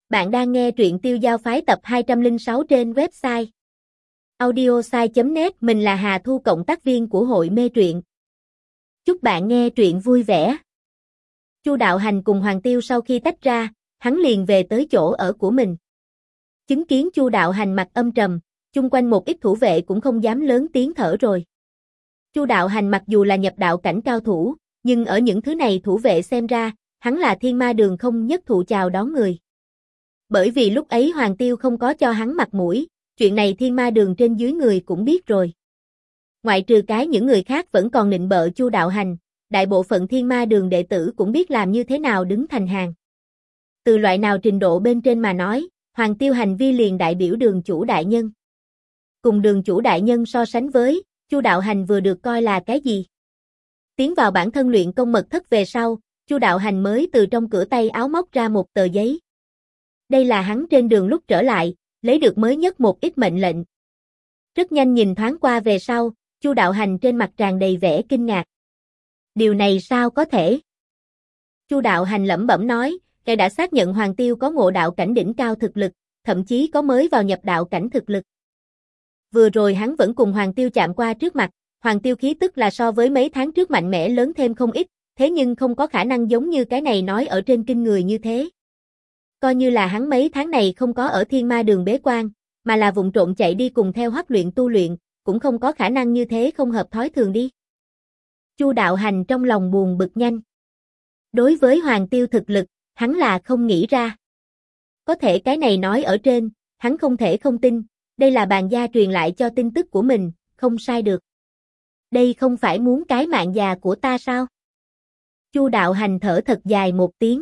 Bạn đang nghe truyện Tiêu Giao Phái tập 206 trên website audiosai.net. Mình là Hà Thu, cộng tác viên của hội mê truyện. Chúc bạn nghe truyện vui vẻ. Chu Đạo Hành cùng Hoàng Tiêu sau khi tách ra, hắn liền về tới chỗ ở của mình. Chứng kiến Chu Đạo Hành mặt âm trầm, chung quanh một ít thủ vệ cũng không dám lớn tiếng thở rồi. Chu Đạo Hành mặc dù là nhập đạo cảnh cao thủ, nhưng ở những thứ này thủ vệ xem ra, hắn là Thiên Ma Đường không nhất thụ chào đón người. Bởi vì lúc ấy Hoàng Tiêu không có cho hắn mặt mũi, chuyện này Thiên Ma Đường trên dưới người cũng biết rồi. Ngoại trừ cái những người khác vẫn còn nịnh bợ Chu Đạo Hành, đại bộ phận Thiên Ma Đường đệ tử cũng biết làm như thế nào đứng thành hàng. Từ loại nào trình độ bên trên mà nói, Hoàng Tiêu hành vi liền đại biểu Đường chủ đại nhân. Cùng Đường chủ đại nhân so sánh với, Chu Đạo Hành vừa được coi là cái gì? Tiến vào bản thân luyện công mật thất về sau, Chu Đạo Hành mới từ trong cửa tay áo móc ra một tờ giấy. Đây là hắn trên đường lúc trở lại, lấy được mới nhất một ít mệnh lệnh. Rất nhanh nhìn thoáng qua về sau, Chu Đạo Hành trên mặt tràn đầy vẻ kinh ngạc. Điều này sao có thể? Chu Đạo Hành lẩm bẩm nói, ngài đã xác nhận Hoàng Tiêu có ngộ đạo cảnh đỉnh cao thực lực, thậm chí có mới vào nhập đạo cảnh thực lực. Vừa rồi hắn vẫn cùng Hoàng Tiêu chạm qua trước mặt, Hoàng Tiêu khí tức là so với mấy tháng trước mạnh mẽ lớn thêm không ít, thế nhưng không có khả năng giống như cái này nói ở trên kinh người như thế. Coi như là hắn mấy tháng này không có ở Thiên Ma Đường bế quan, mà là vụng trộn chạy đi cùng theo Hoắc luyện tu luyện, cũng không có khả năng như thế không hợp thói thường đi. Chu Đạo Hành trong lòng buồn bực nhanh. Đối với Hoàng Tiêu thực lực, hắn là không nghĩ ra. Có thể cái này nói ở trên, hắn không thể không tin, đây là bàn gia truyền lại cho tin tức của mình, không sai được. Đây không phải muốn cái mạng già của ta sao? Chu Đạo Hành thở thật dài một tiếng.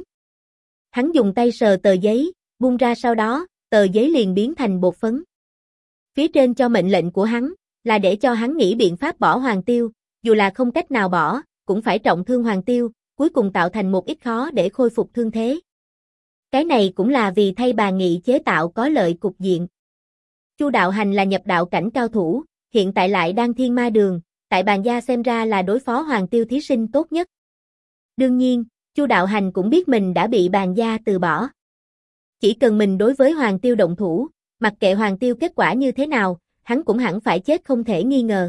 Hắn dùng tay sờ tờ giấy, buông ra sau đó, tờ giấy liền biến thành bột phấn. Phía trên cho mệnh lệnh của hắn, là để cho hắn nghĩ biện pháp bỏ Hoàng Tiêu, dù là không cách nào bỏ, cũng phải trọng thương Hoàng Tiêu, cuối cùng tạo thành một ít khó để khôi phục thương thế. Cái này cũng là vì thay bà nghị chế tạo có lợi cục diện. Chu Đạo Hành là nhập đạo cảnh cao thủ, hiện tại lại đang Thiên Ma Đường, tại bàn gia xem ra là đối phó Hoàng Tiêu thí sinh tốt nhất. Đương nhiên, Chu Đạo Hành cũng biết mình đã bị bàn gia từ bỏ. Chỉ cần mình đối với Hoàng Tiêu động thủ, mặc kệ Hoàng Tiêu kết quả như thế nào, hắn cũng hẳn phải chết không thể nghi ngờ.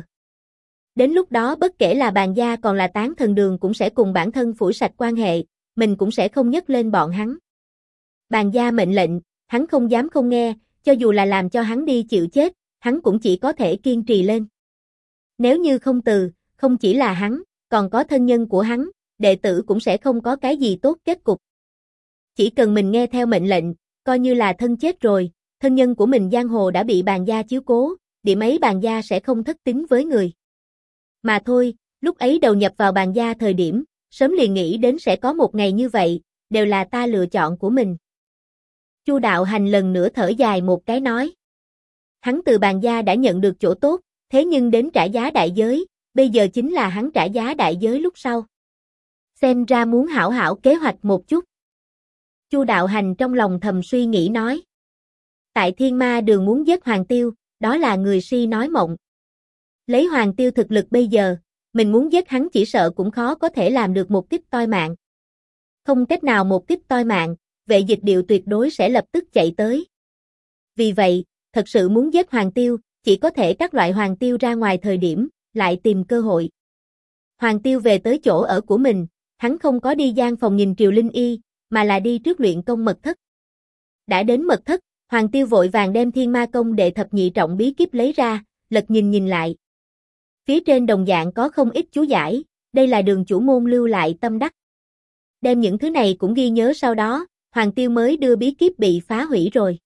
Đến lúc đó bất kể là bàn gia còn là Tán Thần Đường cũng sẽ cùng bản thân phủi sạch quan hệ, mình cũng sẽ không nhắc lên bọn hắn. Bàn gia mệnh lệnh, hắn không dám không nghe, cho dù là làm cho hắn đi chịu chết, hắn cũng chỉ có thể kiên trì lên. Nếu như không từ, không chỉ là hắn, còn có thân nhân của hắn, đệ tử cũng sẽ không có cái gì tốt kết cục. Chỉ cần mình nghe theo mệnh lệnh, coi như là thân chết rồi, thân nhân của mình giang hồ đã bị bàn gia chiếu cố, điểm ấy bàn gia sẽ không thất tín với người. Mà thôi, lúc ấy đầu nhập vào bàn gia thời điểm, sớm liền nghĩ đến sẽ có một ngày như vậy, đều là ta lựa chọn của mình. Chu Đạo Hành lần nữa thở dài một cái nói. Hắn từ bàn gia đã nhận được chỗ tốt, thế nhưng đến trả giá đại giới, bây giờ chính là hắn trả giá đại giới lúc sau. Xem ra muốn hảo hảo kế hoạch một chút. Chu Đạo Hành trong lòng thầm suy nghĩ nói. Tại Thiên Ma Đường muốn giết Hoàng Tiêu, đó là người si nói mộng. Lấy Hoàng Tiêu thực lực bây giờ, mình muốn giết hắn chỉ sợ cũng khó có thể làm được một kích toi mạng. Không cách nào một kích toi mạng, Vệ Dịch Điệu tuyệt đối sẽ lập tức chạy tới. Vì vậy, thật sự muốn giết Hoàng Tiêu, chỉ có thể các loại Hoàng Tiêu ra ngoài thời điểm, lại tìm cơ hội. Hoàng Tiêu về tới chỗ ở của mình, hắn không có đi gian phòng nhìn Triều Linh Y, mà là đi trước luyện công mật thất. Đã đến mật thất, Hoàng Tiêu vội vàng đem Thiên Ma Công đệ thập nhị trọng bí kíp lấy ra, lật nhìn lại. Phía trên đồng dạng có không ít chú giải, đây là Đường chủ môn lưu lại tâm đắc. Đem những thứ này cũng ghi nhớ, sau đó, Hoàng Tiêu mới đưa bí kíp bị phá hủy rồi.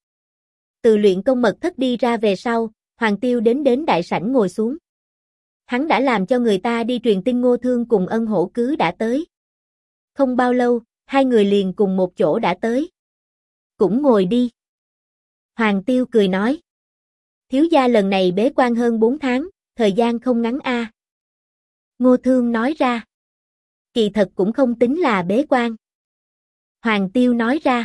Từ luyện công mật thất đi ra về sau, Hoàng Tiêu đến đại sảnh ngồi xuống. Hắn đã làm cho người ta đi truyền tin Ngô Thương cùng Ân Hổ Cứ đã tới. Không bao lâu, hai người liền cùng một chỗ đã tới. Cũng ngồi đi. Hoàng Tiêu cười nói. Thiếu gia lần này bế quan hơn 4 tháng, thời gian không ngắn a. Ngô Thương nói ra. Kỳ thật cũng không tính là bế quan. Hoàng Tiêu nói ra.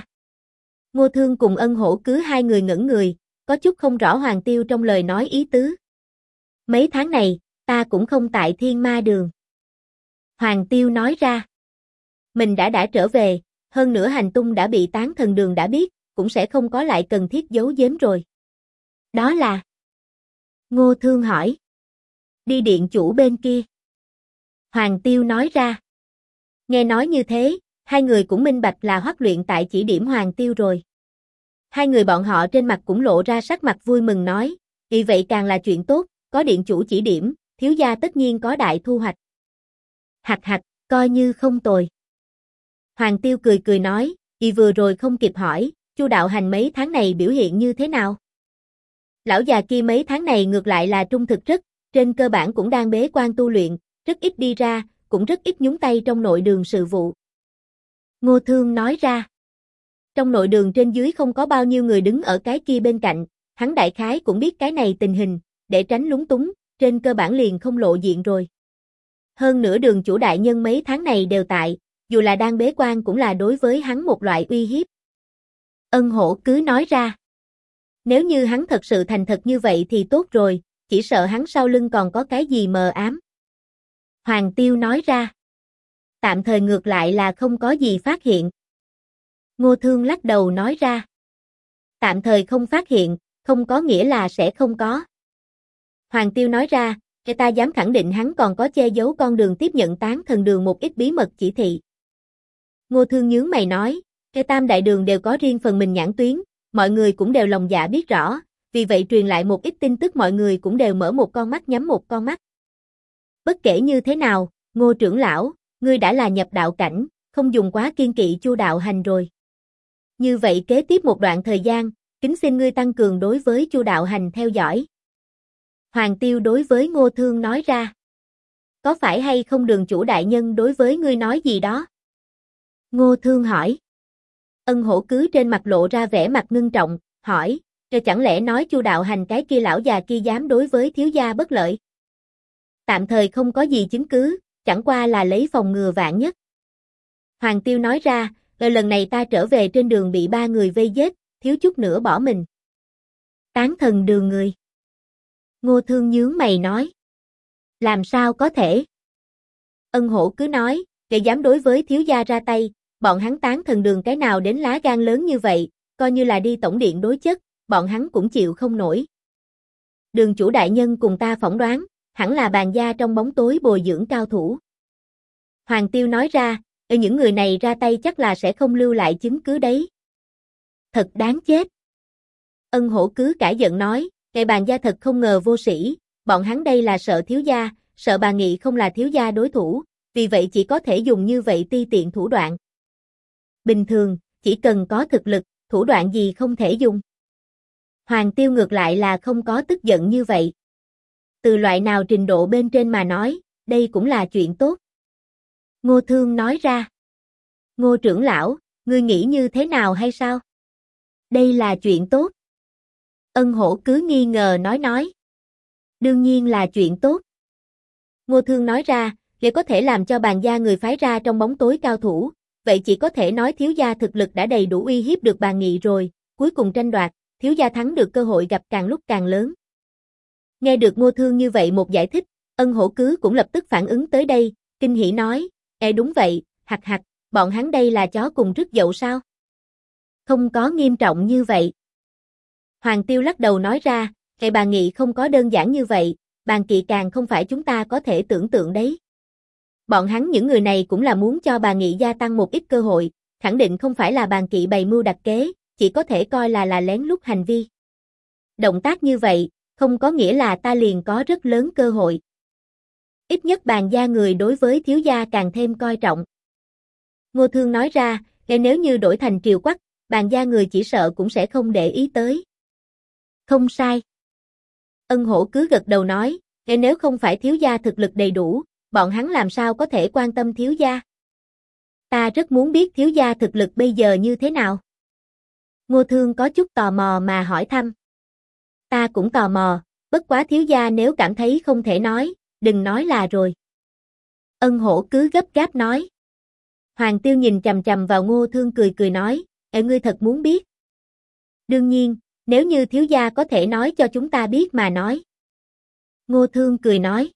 Ngô Thương cùng Ân Hổ Cứ hai người ngẩn người, có chút không rõ Hoàng Tiêu trong lời nói ý tứ. Mấy tháng này, ta cũng không tại Thiên Ma Đường. Hoàng Tiêu nói ra. Mình đã trở về, hơn nữa hành tung đã bị Tán Thần Đường đã biết, cũng sẽ không có lại cần thiết giấu giếm rồi. Đó là... Ngô Thương hỏi. Đi điện chủ bên kia. Hoàng Tiêu nói ra. Nghe nói như thế, hai người cũng minh bạch là Hoắc Luyện tại chỉ điểm Hoàng Tiêu rồi. Hai người bọn họ trên mặt cũng lộ ra sắc mặt vui mừng nói, vì vậy càng là chuyện tốt, có điện chủ chỉ điểm, thiếu gia tất nhiên có đại thu hoạch. Hạch hạch, coi như không tồi. Hoàng Tiêu cười cười nói, y vừa rồi không kịp hỏi, Chu đạo hành mấy tháng này biểu hiện như thế nào? Lão già kia mấy tháng này ngược lại là trung thực rất, trên cơ bản cũng đang bế quan tu luyện, rất ít đi ra, cũng rất ít nhúng tay trong nội đường sự vụ. Ngô Thương nói ra. Trong nội đường trên dưới không có bao nhiêu người đứng ở cái kia bên cạnh, hắn đại khái cũng biết cái này tình hình, để tránh lúng túng, trên cơ bản liền không lộ diện rồi. Hơn nữa đường chủ đại nhân mấy tháng này đều tại, dù là đang bế quan cũng là đối với hắn một loại uy hiếp. Ân Hổ cứ nói ra. Nếu như hắn thật sự thành thật như vậy thì tốt rồi, chỉ sợ hắn sau lưng còn có cái gì mờ ám. Hoàng Tiêu nói ra. Tạm thời ngược lại là không có gì phát hiện. Ngô Thương lắc đầu nói ra. Tạm thời không phát hiện, không có nghĩa là sẽ không có. Hoàng Tiêu nói ra, ta dám khẳng định hắn còn có che giấu con đường tiếp nhận tán thần đường một ít bí mật chỉ thị. Ngô Thương nhướng mày nói, tam đại đường đều có riêng phần mình nhãn tuyến, mọi người cũng đều lòng dạ biết rõ, vì vậy truyền lại một ít tin tức mọi người cũng đều mở một con mắt nhắm một con mắt. Bất kể như thế nào, Ngô trưởng lão, ngươi đã là nhập đạo cảnh, không dùng quá kiên kỵ Chu đạo hành rồi. Như vậy kế tiếp một đoạn thời gian, kính xin ngươi tăng cường đối với Chu đạo hành theo dõi. Hoàng Tiêu đối với Ngô Thương nói ra. Có phải hay không đường chủ đại nhân đối với ngươi nói gì đó? Ngô Thương hỏi. Ân Hổ cứ trên mặt lộ ra vẻ mặt ngưng trọng, hỏi, chẳng lẽ nói Chu đạo hành cái kia lão già kia dám đối với thiếu gia bất lợi? Tạm thời không có gì chứng cứ, chẳng qua là lấy phòng ngừa vạn nhất. Hoàng Tiêu nói ra, lần này ta trở về trên đường bị 3 người vây giết, thiếu chút nữa bỏ mình. Tán thần đường người. Ngô Thương nhướng mày nói. Làm sao có thể? Ân Hổ cứ nói, kẻ dám đối với thiếu gia ra tay, bọn hắn tán thần đường cái nào đến lá gan lớn như vậy, coi như là đi tổng điện đối chất, bọn hắn cũng chịu không nổi. Đường chủ đại nhân cùng ta phỏng đoán, hẳn là bàn gia trong bóng tối bồi dưỡng cao thủ. Hoàng Tiêu nói ra, những người này ra tay chắc là sẽ không lưu lại chứng cứ đấy. Thật đáng chết. Ân Hổ cứ cãi giận nói, cái bàn gia thật không ngờ vô sĩ, bọn hắn đây là sợ thiếu gia, sợ bà Nghị không là thiếu gia đối thủ, vì vậy chỉ có thể dùng như vậy ti tiện thủ đoạn. Bình thường, chỉ cần có thực lực, thủ đoạn gì không thể dùng. Hoàng Tiêu ngược lại là không có tức giận như vậy. Từ loại nào trình độ bên trên mà nói, đây cũng là chuyện tốt. Ngô Thương nói ra. Ngô trưởng lão, ngươi nghĩ như thế nào hay sao? Đây là chuyện tốt. Ân Hổ cứ nghi ngờ nói. Đương nhiên là chuyện tốt. Ngô Thương nói ra, để có thể làm cho bàn gia người phái ra trong bóng tối cao thủ, vậy chỉ có thể nói thiếu gia thực lực đã đầy đủ uy hiếp được bà Nghị rồi, cuối cùng tranh đoạt, thiếu gia thắng được cơ hội gặp càng lúc càng lớn. Nghe được Ngô Thương như vậy một giải thích, Ân Hổ cứ cũng lập tức phản ứng tới đây, kinh hỉ nói, đúng vậy, hạch hạch, bọn hắn đây là chó cùng rứt dậu sao? Không có nghiêm trọng như vậy. Hoàng Tiêu lắc đầu nói ra, bà Nghị không có đơn giản như vậy, bàn kỵ càng không phải chúng ta có thể tưởng tượng đấy. Bọn hắn những người này cũng là muốn cho bà Nghị gia tăng một ít cơ hội, khẳng định không phải là bàn kỵ bày mưu đặt kế, chỉ có thể coi là lén lút hành vi. Động tác như vậy, không có nghĩa là ta liền có rất lớn cơ hội. Ít nhất bàn gia người đối với thiếu gia càng thêm coi trọng. Ngô Thương nói ra, nếu như đổi thành Triều Quắc, bàn gia người chỉ sợ cũng sẽ không để ý tới. Không sai. Ân Hổ cứ gật đầu nói, nếu không phải thiếu gia thực lực đầy đủ, bọn hắn làm sao có thể quan tâm thiếu gia? Ta rất muốn biết thiếu gia thực lực bây giờ như thế nào. Ngô Thương có chút tò mò mà hỏi thăm. Ta cũng tò mò, bất quá thiếu gia nếu cảm thấy không thể nói, đừng nói là rồi. Ân Hổ cứ gấp gáp nói. Hoàng Tiêu nhìn chằm chằm vào Ngô Thương cười cười nói, ngươi thật muốn biết. Đương nhiên, nếu như thiếu gia có thể nói cho chúng ta biết mà nói. Ngô Thương cười nói.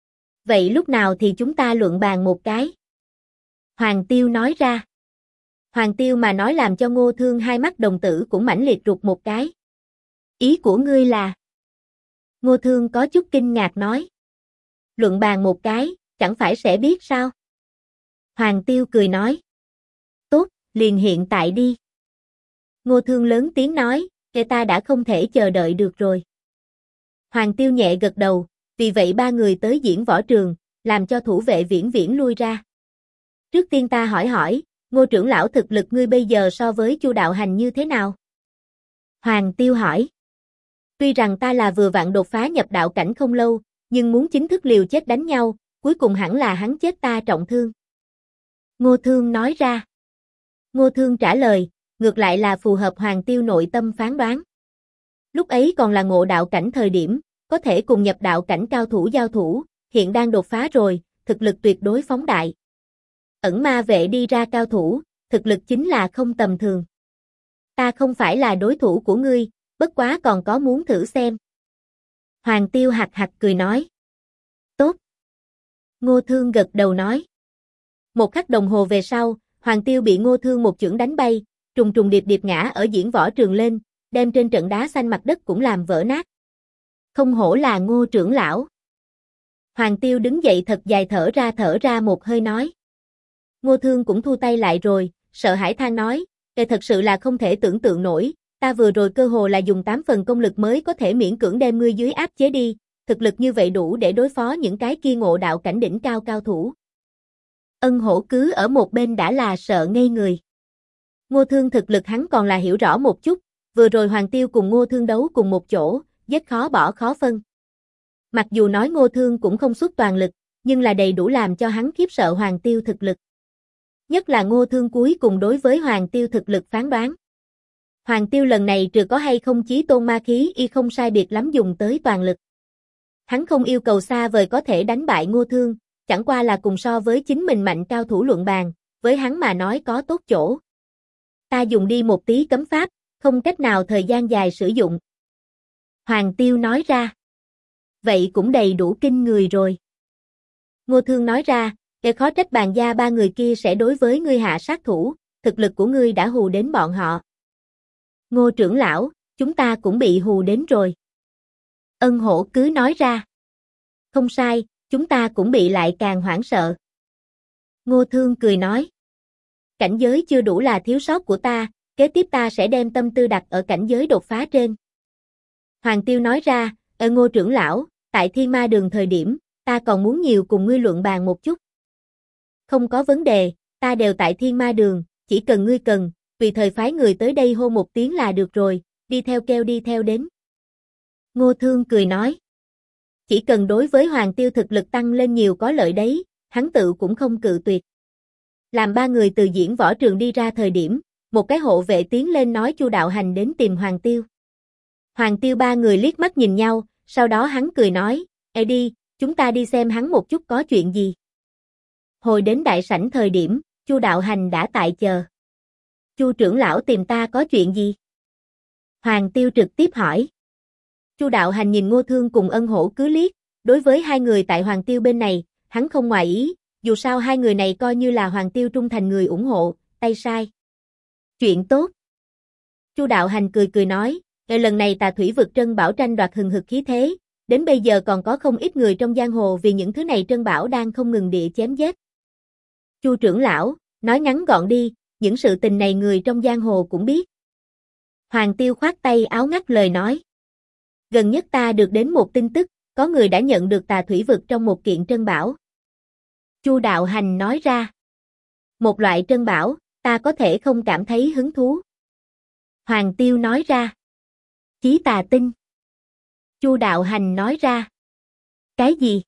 Vậy lúc nào thì chúng ta luận bàn một cái? Hoàng Tiêu nói ra. Hoàng Tiêu mà nói làm cho Ngô Thương hai mắt đồng tử cũng mãnh liệt rụt một cái. Ý của ngươi là? Ngô Thương có chút kinh ngạc nói. Luận bàn một cái, chẳng phải sẽ biết sao? Hoàng Tiêu cười nói. Tốt, liền hiện tại đi. Ngô Thương lớn tiếng nói, ta đã không thể chờ đợi được rồi. Hoàng Tiêu nhẹ gật đầu, vì vậy ba người tới diễn võ trường, làm cho thủ vệ Viễn Viễn lui ra. Trước tiên ta hỏi, Ngô trưởng lão thực lực ngươi bây giờ so với Chu đạo hành như thế nào? Hoàng Tiêu hỏi. Tuy rằng ta là vừa vặn đột phá nhập đạo cảnh không lâu, nhưng muốn chính thức liều chết đánh nhau, cuối cùng hẳn là hắn chết ta trọng thương. Ngô Thương nói ra. Ngô Thương trả lời, ngược lại là phù hợp Hoàng Tiêu nội tâm phán đoán. Lúc ấy còn là ngộ đạo cảnh thời điểm, có thể cùng nhập đạo cảnh cao thủ giao thủ, hiện đang đột phá rồi, thực lực tuyệt đối phóng đại. Ẩn ma vệ đi ra cao thủ, thực lực chính là không tầm thường. Ta không phải là đối thủ của ngươi, bất quá còn có muốn thử xem. Hoàng Tiêu hạc hạc cười nói. Tốt. Ngô Thương gật đầu nói. Một khắc đồng hồ về sau, Hoàng Tiêu bị Ngô Thương một chưởng đánh bay, trùng trùng điệp điệp ngã ở diễn võ trường lên, đem trên trận đá xanh mặt đất cũng làm vỡ nát. Không hổ là Ngô trưởng lão. Hoàng Tiêu đứng dậy thật dài thở ra một hơi nói. Ngô Thương cũng thu tay lại rồi, sợ hãi than nói, thật sự là không thể tưởng tượng nổi, ta vừa rồi cơ hồ là dùng 8 phần công lực mới có thể miễn cưỡng đem ngươi dưới áp chế đi, thực lực như vậy đủ để đối phó những cái kia ngộ đạo cảnh đỉnh cao cao thủ. Ân Hổ cứ ở một bên đã là sợ ngây người. Ngô Thương thực lực hắn còn là hiểu rõ một chút, vừa rồi Hoàng Tiêu cùng Ngô Thương đấu cùng một chỗ, rất khó bỏ khó phân. Mặc dù nói Ngô Thương cũng không xuất toàn lực, nhưng là đầy đủ làm cho hắn khiếp sợ Hoàng Tiêu thực lực. Nhất là Ngô Thương cuối cùng đối với Hoàng Tiêu thực lực phán đoán. Hoàng Tiêu lần này trừ có hay không chí tôn ma khí y không sai biệt lắm dùng tới toàn lực. Hắn không yêu cầu xa vời có thể đánh bại Ngô Thương, chẳng qua là cùng so với chính mình mạnh cao thủ luận bàn, với hắn mà nói có tốt chỗ. Ta dùng đi một tí cấm pháp, không cách nào thời gian dài sử dụng. Hoàng Tiêu nói ra. Vậy cũng đầy đủ kinh người rồi. Ngô Thương nói ra, khó trách Bàn gia ba người kia sẽ đối với ngươi hạ sát thủ, thực lực của ngươi đã hù đến bọn họ. Ngô trưởng lão, chúng ta cũng bị hù đến rồi. Ân Hổ cứ nói ra. Không sai, chúng ta cũng bị lại càng hoảng sợ. Ngô Thương cười nói. Cảnh giới chưa đủ là thiếu sót của ta, kế tiếp ta sẽ đem tâm tư đặt ở cảnh giới đột phá trên. Hoàng Tiêu nói ra, Ngô trưởng lão, tại Thiên Ma Đường thời điểm, ta còn muốn nhiều cùng ngươi luận bàn một chút. Không có vấn đề, ta đều tại Thiên Ma Đường, chỉ cần ngươi cần, tùy thời phái người tới đây hô một tiếng là được rồi, đi theo kêu đi theo đến. Ngô Thương cười nói. Chỉ cần đối với Hoàng Tiêu thực lực tăng lên nhiều có lợi đấy, hắn tự cũng không cự tuyệt. Làm ba người từ diễn võ trường đi ra thời điểm, một cái hộ vệ tiến lên nói Chu đạo hành đến tìm Hoàng Tiêu. Hoàng Tiêu ba người liếc mắt nhìn nhau, sau đó hắn cười nói, đi, chúng ta đi xem hắn một chút có chuyện gì. Hồi đến đại sảnh thời điểm, Chu đạo hành đã tại chờ. Chu trưởng lão tìm ta có chuyện gì? Hoàng Tiêu trực tiếp hỏi. Chu đạo hành nhìn Ngô Thương cùng Ân Hổ cứ liếc, đối với hai người tại Hoàng Tiêu bên này, hắn không ngoài ý, dù sao hai người này coi như là Hoàng Tiêu trung thành người ủng hộ, tay sai. Chuyện tốt. Chu đạo hành cười nói, lần này Tà Thủy vực trân bảo tranh đoạt hừng hực khí thế, đến bây giờ còn có không ít người trong giang hồ vì những thứ này trân bảo đang không ngừng địa chém giết. Chu trưởng lão, nói ngắn gọn đi, những sự tình này người trong giang hồ cũng biết. Hoàng Tiêu khoát tay áo ngắt lời nói. Gần nhất ta được đến một tin tức, có người đã nhận được Tà Thủy vực trong một kiện trân bảo. Chu đạo hành nói ra. Một loại trân bảo, ta có thể không cảm thấy hứng thú. Hoàng Tiêu nói ra. Chí tà tinh. Chu đạo hành nói ra. Cái gì?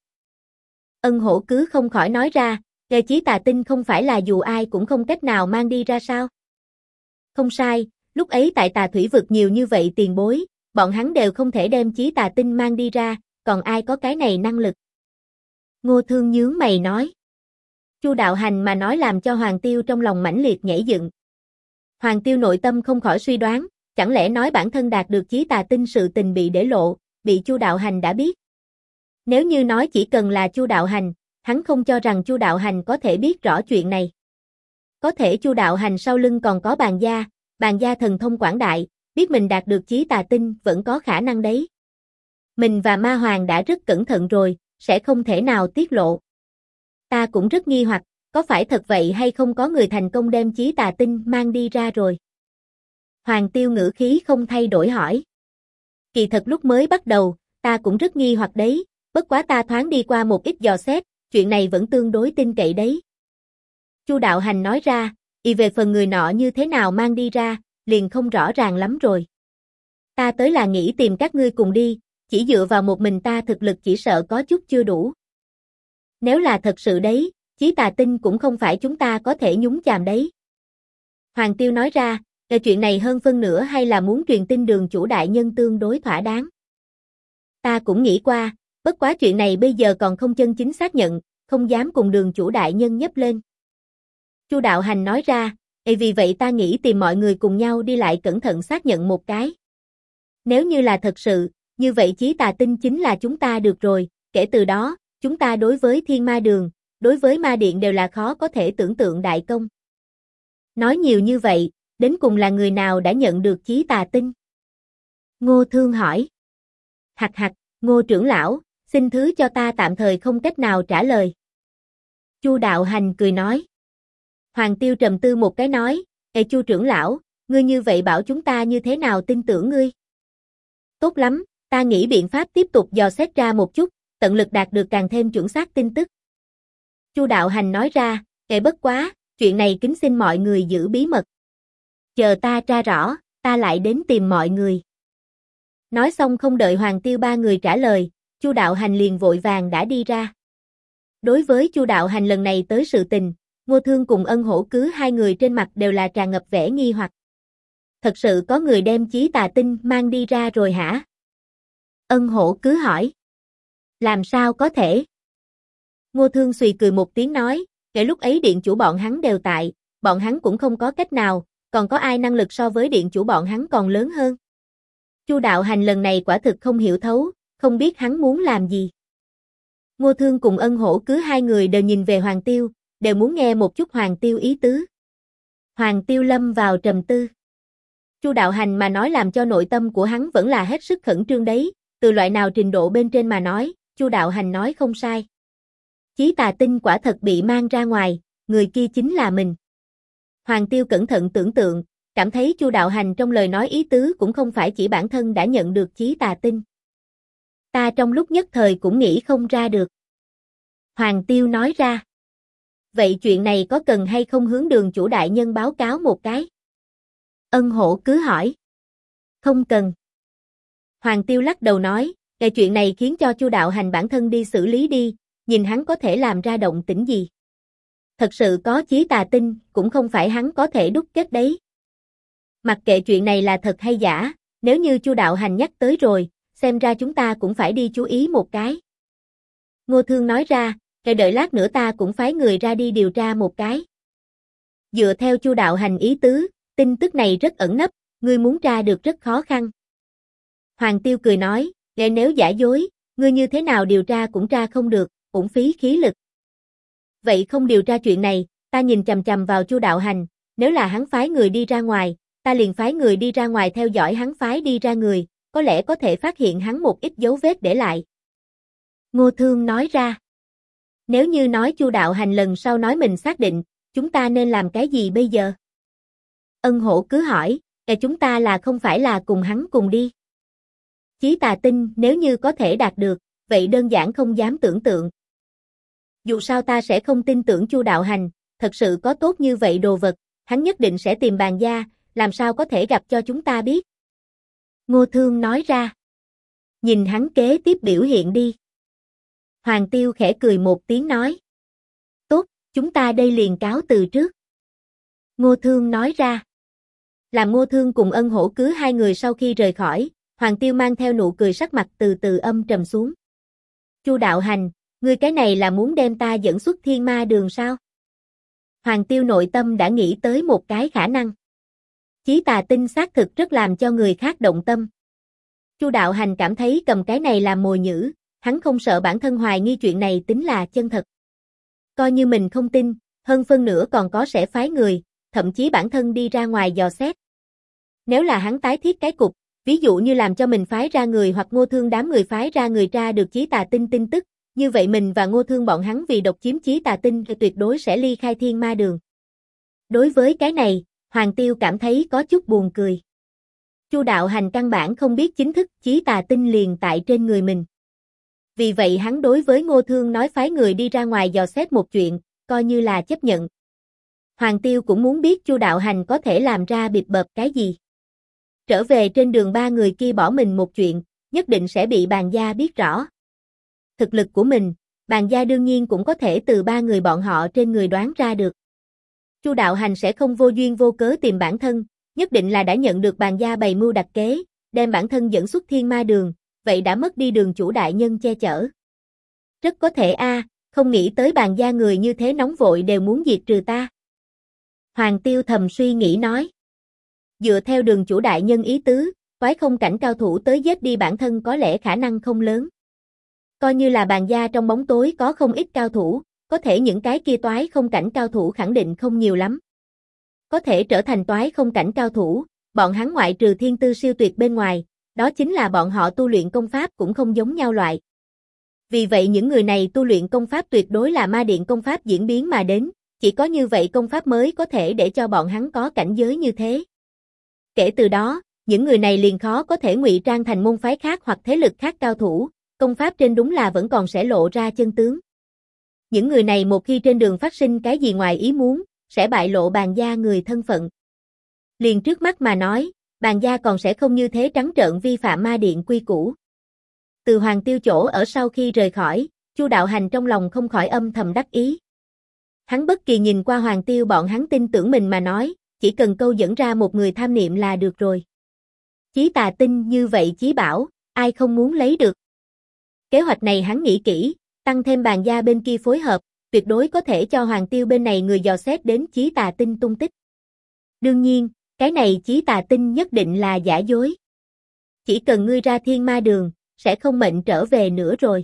Ân Hổ cứ không khỏi nói ra, chí tà tinh không phải là dù ai cũng không cách nào mang đi ra sao? Không sai, lúc ấy tại Tà Thủy vực nhiều như vậy tiền bối, bọn hắn đều không thể đem chí tà tinh mang đi ra, còn ai có cái này năng lực? Ngô Thương nhướng mày nói. Chu đạo hành mà nói làm cho Hoàng Tiêu trong lòng mãnh liệt nhảy dựng. Hoàng Tiêu nội tâm không khỏi suy đoán, chẳng lẽ nói bản thân đạt được chí tà tinh sự tình bị để lộ, bị Chu đạo hành đã biết. Nếu như nói chỉ cần là Chu đạo hành, hắn không cho rằng Chu đạo hành có thể biết rõ chuyện này. Có thể Chu đạo hành sau lưng còn có bàn gia thần thông quảng đại, biết mình đạt được chí tà tinh vẫn có khả năng đấy. Mình và Ma Hoàng đã rất cẩn thận rồi, sẽ không thể nào tiết lộ. Ta cũng rất nghi hoặc, có phải thật vậy hay không có người thành công đem chí tà tinh mang đi ra rồi? Hoàng Tiêu ngữ khí không thay đổi hỏi. Kỳ thật lúc mới bắt đầu, ta cũng rất nghi hoặc đấy, bất quá ta thoáng đi qua một ít dò xét, chuyện này vẫn tương đối tin cậy đấy. Chu đạo hành nói ra, về phần người nọ như thế nào mang đi ra, liền không rõ ràng lắm rồi. Ta tới là nghĩ tìm các ngươi cùng đi, chỉ dựa vào một mình ta thực lực chỉ sợ có chút chưa đủ. Nếu là thật sự đấy, chí tà tinh cũng không phải chúng ta có thể nhúng chàm đấy. Hoàng Tiêu nói ra, chuyện này hơn phân nửa hay là muốn truyền tin Đường chủ đại nhân tương đối thỏa đáng. Ta cũng nghĩ qua, bất quá chuyện này bây giờ còn không chân chính xác nhận, không dám cùng Đường chủ đại nhân nhấp lên. Chu đạo hành nói ra, vì vậy ta nghĩ tìm mọi người cùng nhau đi lại cẩn thận xác nhận một cái. Nếu như là thật sự, như vậy chí tà tinh chính là chúng ta được rồi, kể từ đó, chúng ta đối với Thiên Ma Đường, đối với Ma Điện đều là khó có thể tưởng tượng đại công. Nói nhiều như vậy, đến cùng là người nào đã nhận được chí tà tinh? Ngô Thương hỏi. Hặc hặc, Ngô trưởng lão, xin thứ cho ta tạm thời không cách nào trả lời. Chu đạo hành cười nói. Hoàng Tiêu trầm tư một cái nói, Chu trưởng lão, ngươi như vậy bảo chúng ta như thế nào tin tưởng ngươi? Tốt lắm, ta nghĩ biện pháp tiếp tục dò xét ra một chút, tận lực đạt được càng thêm chuẩn xác tin tức. Chu đạo hành nói ra, bất quá, chuyện này kính xin mọi người giữ bí mật. Chờ ta tra rõ, ta lại đến tìm mọi người. Nói xong không đợi Hoàng Tiêu ba người trả lời, Chu đạo hành liền vội vàng đã đi ra. Đối với Chu đạo hành lần này tới sự tình, Ngô Thương cùng Ân Hổ cứ hai người trên mặt đều là tràn ngập vẻ nghi hoặc. Thật sự có người đem chí tà tinh mang đi ra rồi hả? Ân Hổ cứ hỏi. Làm sao có thể? Ngô Thương xùy cười một tiếng nói, kể lúc ấy điện chủ bọn hắn đều tại, bọn hắn cũng không có cách nào, còn có ai năng lực so với điện chủ bọn hắn còn lớn hơn? Chu đạo hành lần này quả thực không hiểu thấu, không biết hắn muốn làm gì. Ngô Thương cùng Ân Hổ cứ hai người đều nhìn về Hoàng Tiêu, đều muốn nghe một chút Hoàng Tiêu ý tứ. Hoàng Tiêu lâm vào trầm tư. Chu đạo hành mà nói làm cho nội tâm của hắn vẫn là hết sức khẩn trương đấy, từ loại nào trình độ bên trên mà nói, Chu đạo hành nói không sai. Chí tà tinh quả thật bị mang ra ngoài, người kia chính là mình. Hoàng Tiêu cẩn thận tưởng tượng, cảm thấy Chu đạo hành trong lời nói ý tứ cũng không phải chỉ bản thân đã nhận được chí tà tinh. Ta trong lúc nhất thời cũng nghĩ không ra được. Hoàng Tiêu nói ra. Vậy chuyện này có cần hay không hướng Đường chủ đại nhân báo cáo một cái? Ân Hổ cứ hỏi. Không cần. Hoàng Tiêu lắc đầu nói, chuyện này khiến cho Chu đạo hành bản thân đi xử lý đi, nhìn hắn có thể làm ra động tĩnh gì. Thật sự có chí tà tinh, cũng không phải hắn có thể đúc kết đấy. Mặc kệ chuyện này là thật hay giả, nếu như Chu đạo hành nhắc tới rồi, xem ra chúng ta cũng phải đi chú ý một cái. Ngô Thương nói ra, đợi lát nữa ta cũng phái người ra đi điều tra một cái. Dựa theo Chu đạo hành ý tứ, tin tức này rất ẩn nấp, ngươi muốn tra được rất khó khăn. Hoàng Tiêu cười nói, nếu giả dối, ngươi như thế nào điều tra cũng tra không được, uổng phí khí lực. Vậy không điều tra chuyện này, ta nhìn chằm chằm vào Chu đạo hành, nếu là hắn phái người đi ra ngoài, ta liền phái người đi ra ngoài theo dõi hắn phái đi ra người, có lẽ có thể phát hiện hắn một ít dấu vết để lại. Ngô Thương nói ra. Nếu như nói Chu đạo hành lần sau nói mình xác định, chúng ta nên làm cái gì bây giờ? Ân Hổ cứ hỏi, chúng ta là không phải là cùng hắn cùng đi? Chí tà tinh nếu như có thể đạt được, vậy đơn giản không dám tưởng tượng. Dù sao ta sẽ không tin tưởng Chu đạo hành, thật sự có tốt như vậy đồ vật, hắn nhất định sẽ tìm bàn gia, làm sao có thể gặp cho chúng ta biết. Ngô Thương nói ra. Nhìn hắn kế tiếp biểu hiện đi. Hoàng Tiêu khẽ cười một tiếng nói. Tốt, chúng ta đây liền cáo từ trước. Ngô Thương nói ra. Làm Ngô Thương cùng Ân Hổ cứ hai người sau khi rời khỏi, Hoàng Tiêu mang theo nụ cười sắc mặt từ từ âm trầm xuống. Chu đạo hành, ngươi cái này là muốn đem ta dẫn xuất Thiên Ma Đường sao? Hoàng Tiêu nội tâm đã nghĩ tới một cái khả năng. Chí tà tinh xác thực rất làm cho người khác động tâm. Chu đạo hành cảm thấy cầm cái này làm mồi nhử, hắn không sợ bản thân hoài nghi chuyện này tính là chân thật. Coi như mình không tin, Hơn phân nửa còn có sẽ phái người, thậm chí bản thân đi ra ngoài dò xét. Nếu là hắn tái thiết cái cục, ví dụ như làm cho mình phái ra người hoặc Ngô Thương đám người phái ra người tra được Chí Tà Tinh tin tức, như vậy mình và Ngô Thương bọn hắn vì độc chiếm Chí Tà Tinh thì tuyệt đối sẽ ly khai thiên ma đường. Đối với cái này, Hoàng Tiêu cảm thấy có chút buồn cười. Chu Đạo Hành căn bản không biết chính thức Chí Tà Tinh liền tại trên người mình. Vì vậy hắn đối với Ngô Thương nói phái người đi ra ngoài dò xét một chuyện, coi như là chấp nhận. Hoàng Tiêu cũng muốn biết Chu Đạo Hành có thể làm ra bịp bợp cái gì. Trở về trên đường ba người kia bỏ mình một chuyện, nhất định sẽ bị Bàn Gia biết rõ. Thực lực của mình, Bàn Gia đương nhiên cũng có thể từ ba người bọn họ trên người đoán ra được. Chu Đạo Hành sẽ không vô duyên vô cớ tìm bản thân, nhất định là đã nhận được Bàn Gia bày mưu đặt kế, đem bản thân dẫn xuất thiên ma đường, vậy đã mất đi đường chủ đại nhân che chở. Rất có thể không nghĩ tới Bàn Gia người như thế nóng vội đều muốn diệt trừ ta. Hoàng Tiêu thầm suy nghĩ nói. Dựa theo đường chủ đại nhân ý tứ, toái không cảnh cao thủ tới giết đi bản thân có lẽ khả năng không lớn. Coi như là Bàn Gia trong bóng tối có không ít cao thủ, có thể những cái kia toái không cảnh cao thủ khẳng định không nhiều lắm. Có thể trở thành toái không cảnh cao thủ, bọn hắn ngoại trừ thiên tư siêu tuyệt bên ngoài, đó chính là bọn họ tu luyện công pháp cũng không giống nhau loại. Vì vậy những người này tu luyện công pháp tuyệt đối là ma điện công pháp diễn biến mà đến, chỉ có như vậy công pháp mới có thể để cho bọn hắn có cảnh giới như thế. Kể từ đó, những người này liền khó có thể ngụy trang thành môn phái khác hoặc thế lực khác cao thủ, công pháp trên đúng là vẫn còn sẽ lộ ra chân tướng. Những người này một khi trên đường phát sinh cái gì ngoài ý muốn, sẽ bại lộ Bàn Gia người thân phận. Liền trước mắt mà nói, Bàn Gia còn sẽ không như thế trắng trợn vi phạm ma điện quy củ. Từ Hoàng Tiêu chỗ ở sau khi rời khỏi, Chu Đạo Hành trong lòng không khỏi âm thầm đắc ý. Hắn bất kỳ nhìn qua Hoàng Tiêu bọn hắn tin tưởng mình mà nói, chỉ cần câu dẫn ra một người tham niệm là được rồi. Chí Tà Tinh như vậy chí bảo, ai không muốn lấy được. Kế hoạch này hắn nghĩ kỹ, tăng thêm Bàn Gia bên kia phối hợp, tuyệt đối có thể cho Hoàng Tiêu bên này người dò xét đến Chí Tà Tinh tung tích. Đương nhiên, cái này Chí Tà Tinh nhất định là giả dối. Chỉ cần ngươi ra thiên ma đường, sẽ không mệnh trở về nữa rồi.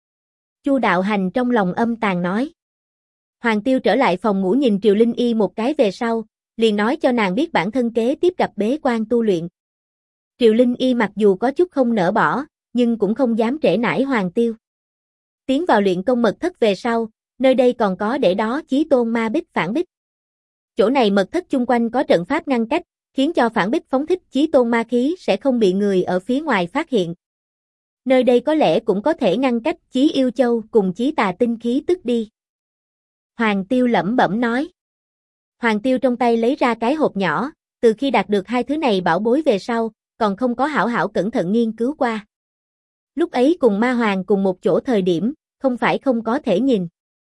Chu Đạo Hành trong lòng âm tàn nói. Hoàng Tiêu trở lại phòng ngủ nhìn Triều Linh Y một cái về sau, liền nói cho nàng biết bản thân kế tiếp gặp bế quan tu luyện. Triều Linh Y mặc dù có chút không nỡ bỏ, nhưng cũng không dám trễ nải Hoàng Tiêu. Tiến vào luyện công mật thất về sau, nơi đây còn có để đó Chí Tôn ma bích phản bích. Chỗ này mật thất chung quanh có trận pháp ngăn cách, khiến cho phản bích phóng thích Chí Tôn ma khí sẽ không bị người ở phía ngoài phát hiện. Nơi đây có lẽ cũng có thể ngăn cách Chí Yêu Châu cùng Chí Tà Tinh khí tức đi. Hoàng Tiêu lẩm bẩm nói. Hoàng Tiêu trong tay lấy ra cái hộp nhỏ, từ khi đạt được hai thứ này bảo bối về sau, còn không có hảo hảo cẩn thận nghiên cứu qua. Lúc ấy cùng Ma Hoàng cùng một chỗ thời điểm, không phải không có thể nhìn.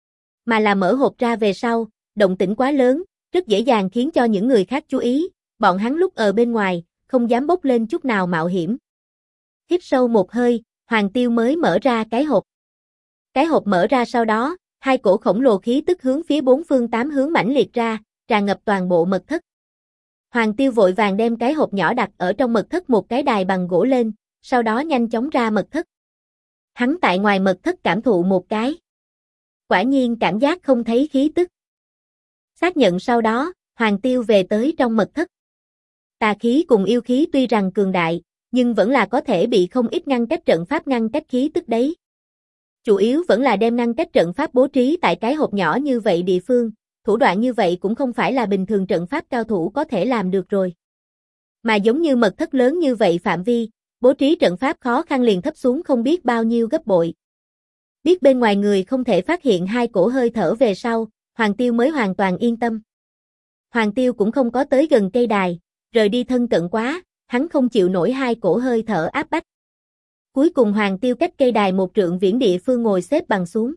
Mà là mở hộp ra về sau, động tĩnh quá lớn, rất dễ dàng khiến cho những người khác chú ý, bọn hắn lúc ở bên ngoài, không dám bốc lên chút nào mạo hiểm. Hít sâu một hơi, Hoàng Tiêu mới mở ra cái hộp. Cái hộp mở ra sau đó, hai cổ khổng lồ khí tức hướng phía bốn phương tám hướng mãnh liệt ra, tràn ngập toàn bộ mật thất. Hoàng Tiêu vội vàng đem cái hộp nhỏ đặt ở trong mật thất một cái đài bằng gỗ lên, sau đó nhanh chóng ra mật thất. Hắn tại ngoài mật thất cảm thụ một cái. Quả nhiên cảm giác không thấy khí tức. Xác nhận sau đó, Hoàng Tiêu về tới trong mật thất. Tà khí cùng yêu khí tuy rằng cường đại, nhưng vẫn là có thể bị không ít ngăn cách trận pháp ngăn cách khí tức đấy. Chủ yếu vẫn là đem ngăn cách trận pháp bố trí tại cái hộp nhỏ như vậy địa phương, thủ đoạn như vậy cũng không phải là bình thường trận pháp cao thủ có thể làm được rồi. Mà giống như mật thất lớn như vậy phạm vi, bố trí trận pháp khó khăn liền thấp xuống không biết bao nhiêu gấp bội. Biết bên ngoài người không thể phát hiện hai cổ hơi thở về sau, Hoàng Tiêu mới hoàn toàn yên tâm. Hoàng Tiêu cũng không có tới gần cây đài, rời đi thân cận quá, hắn không chịu nổi hai cổ hơi thở áp bách. Cuối cùng Hoàng Tiêu cách cây đài một trượng viễn địa phương ngồi xếp bằng xuống.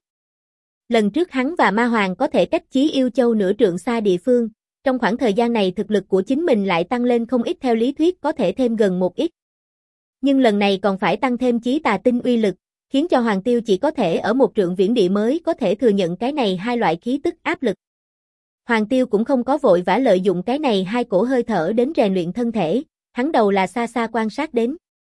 Lần trước hắn và Ma Hoàng có thể cách Chí Yêu Châu nửa trượng xa địa phương, trong khoảng thời gian này thực lực của chính mình lại tăng lên không ít theo lý thuyết có thể thêm gần một ít. Nhưng lần này còn phải tăng thêm Chí Tà Tinh uy lực, khiến cho Hoàng Tiêu chỉ có thể ở một trượng viễn địa mới có thể thừa nhận cái này hai loại khí tức áp lực. Hoàng Tiêu cũng không có vội vã lợi dụng cái này hai cổ hơi thở đến rèn luyện thân thể, hắn đầu là xa xa quan sát đến.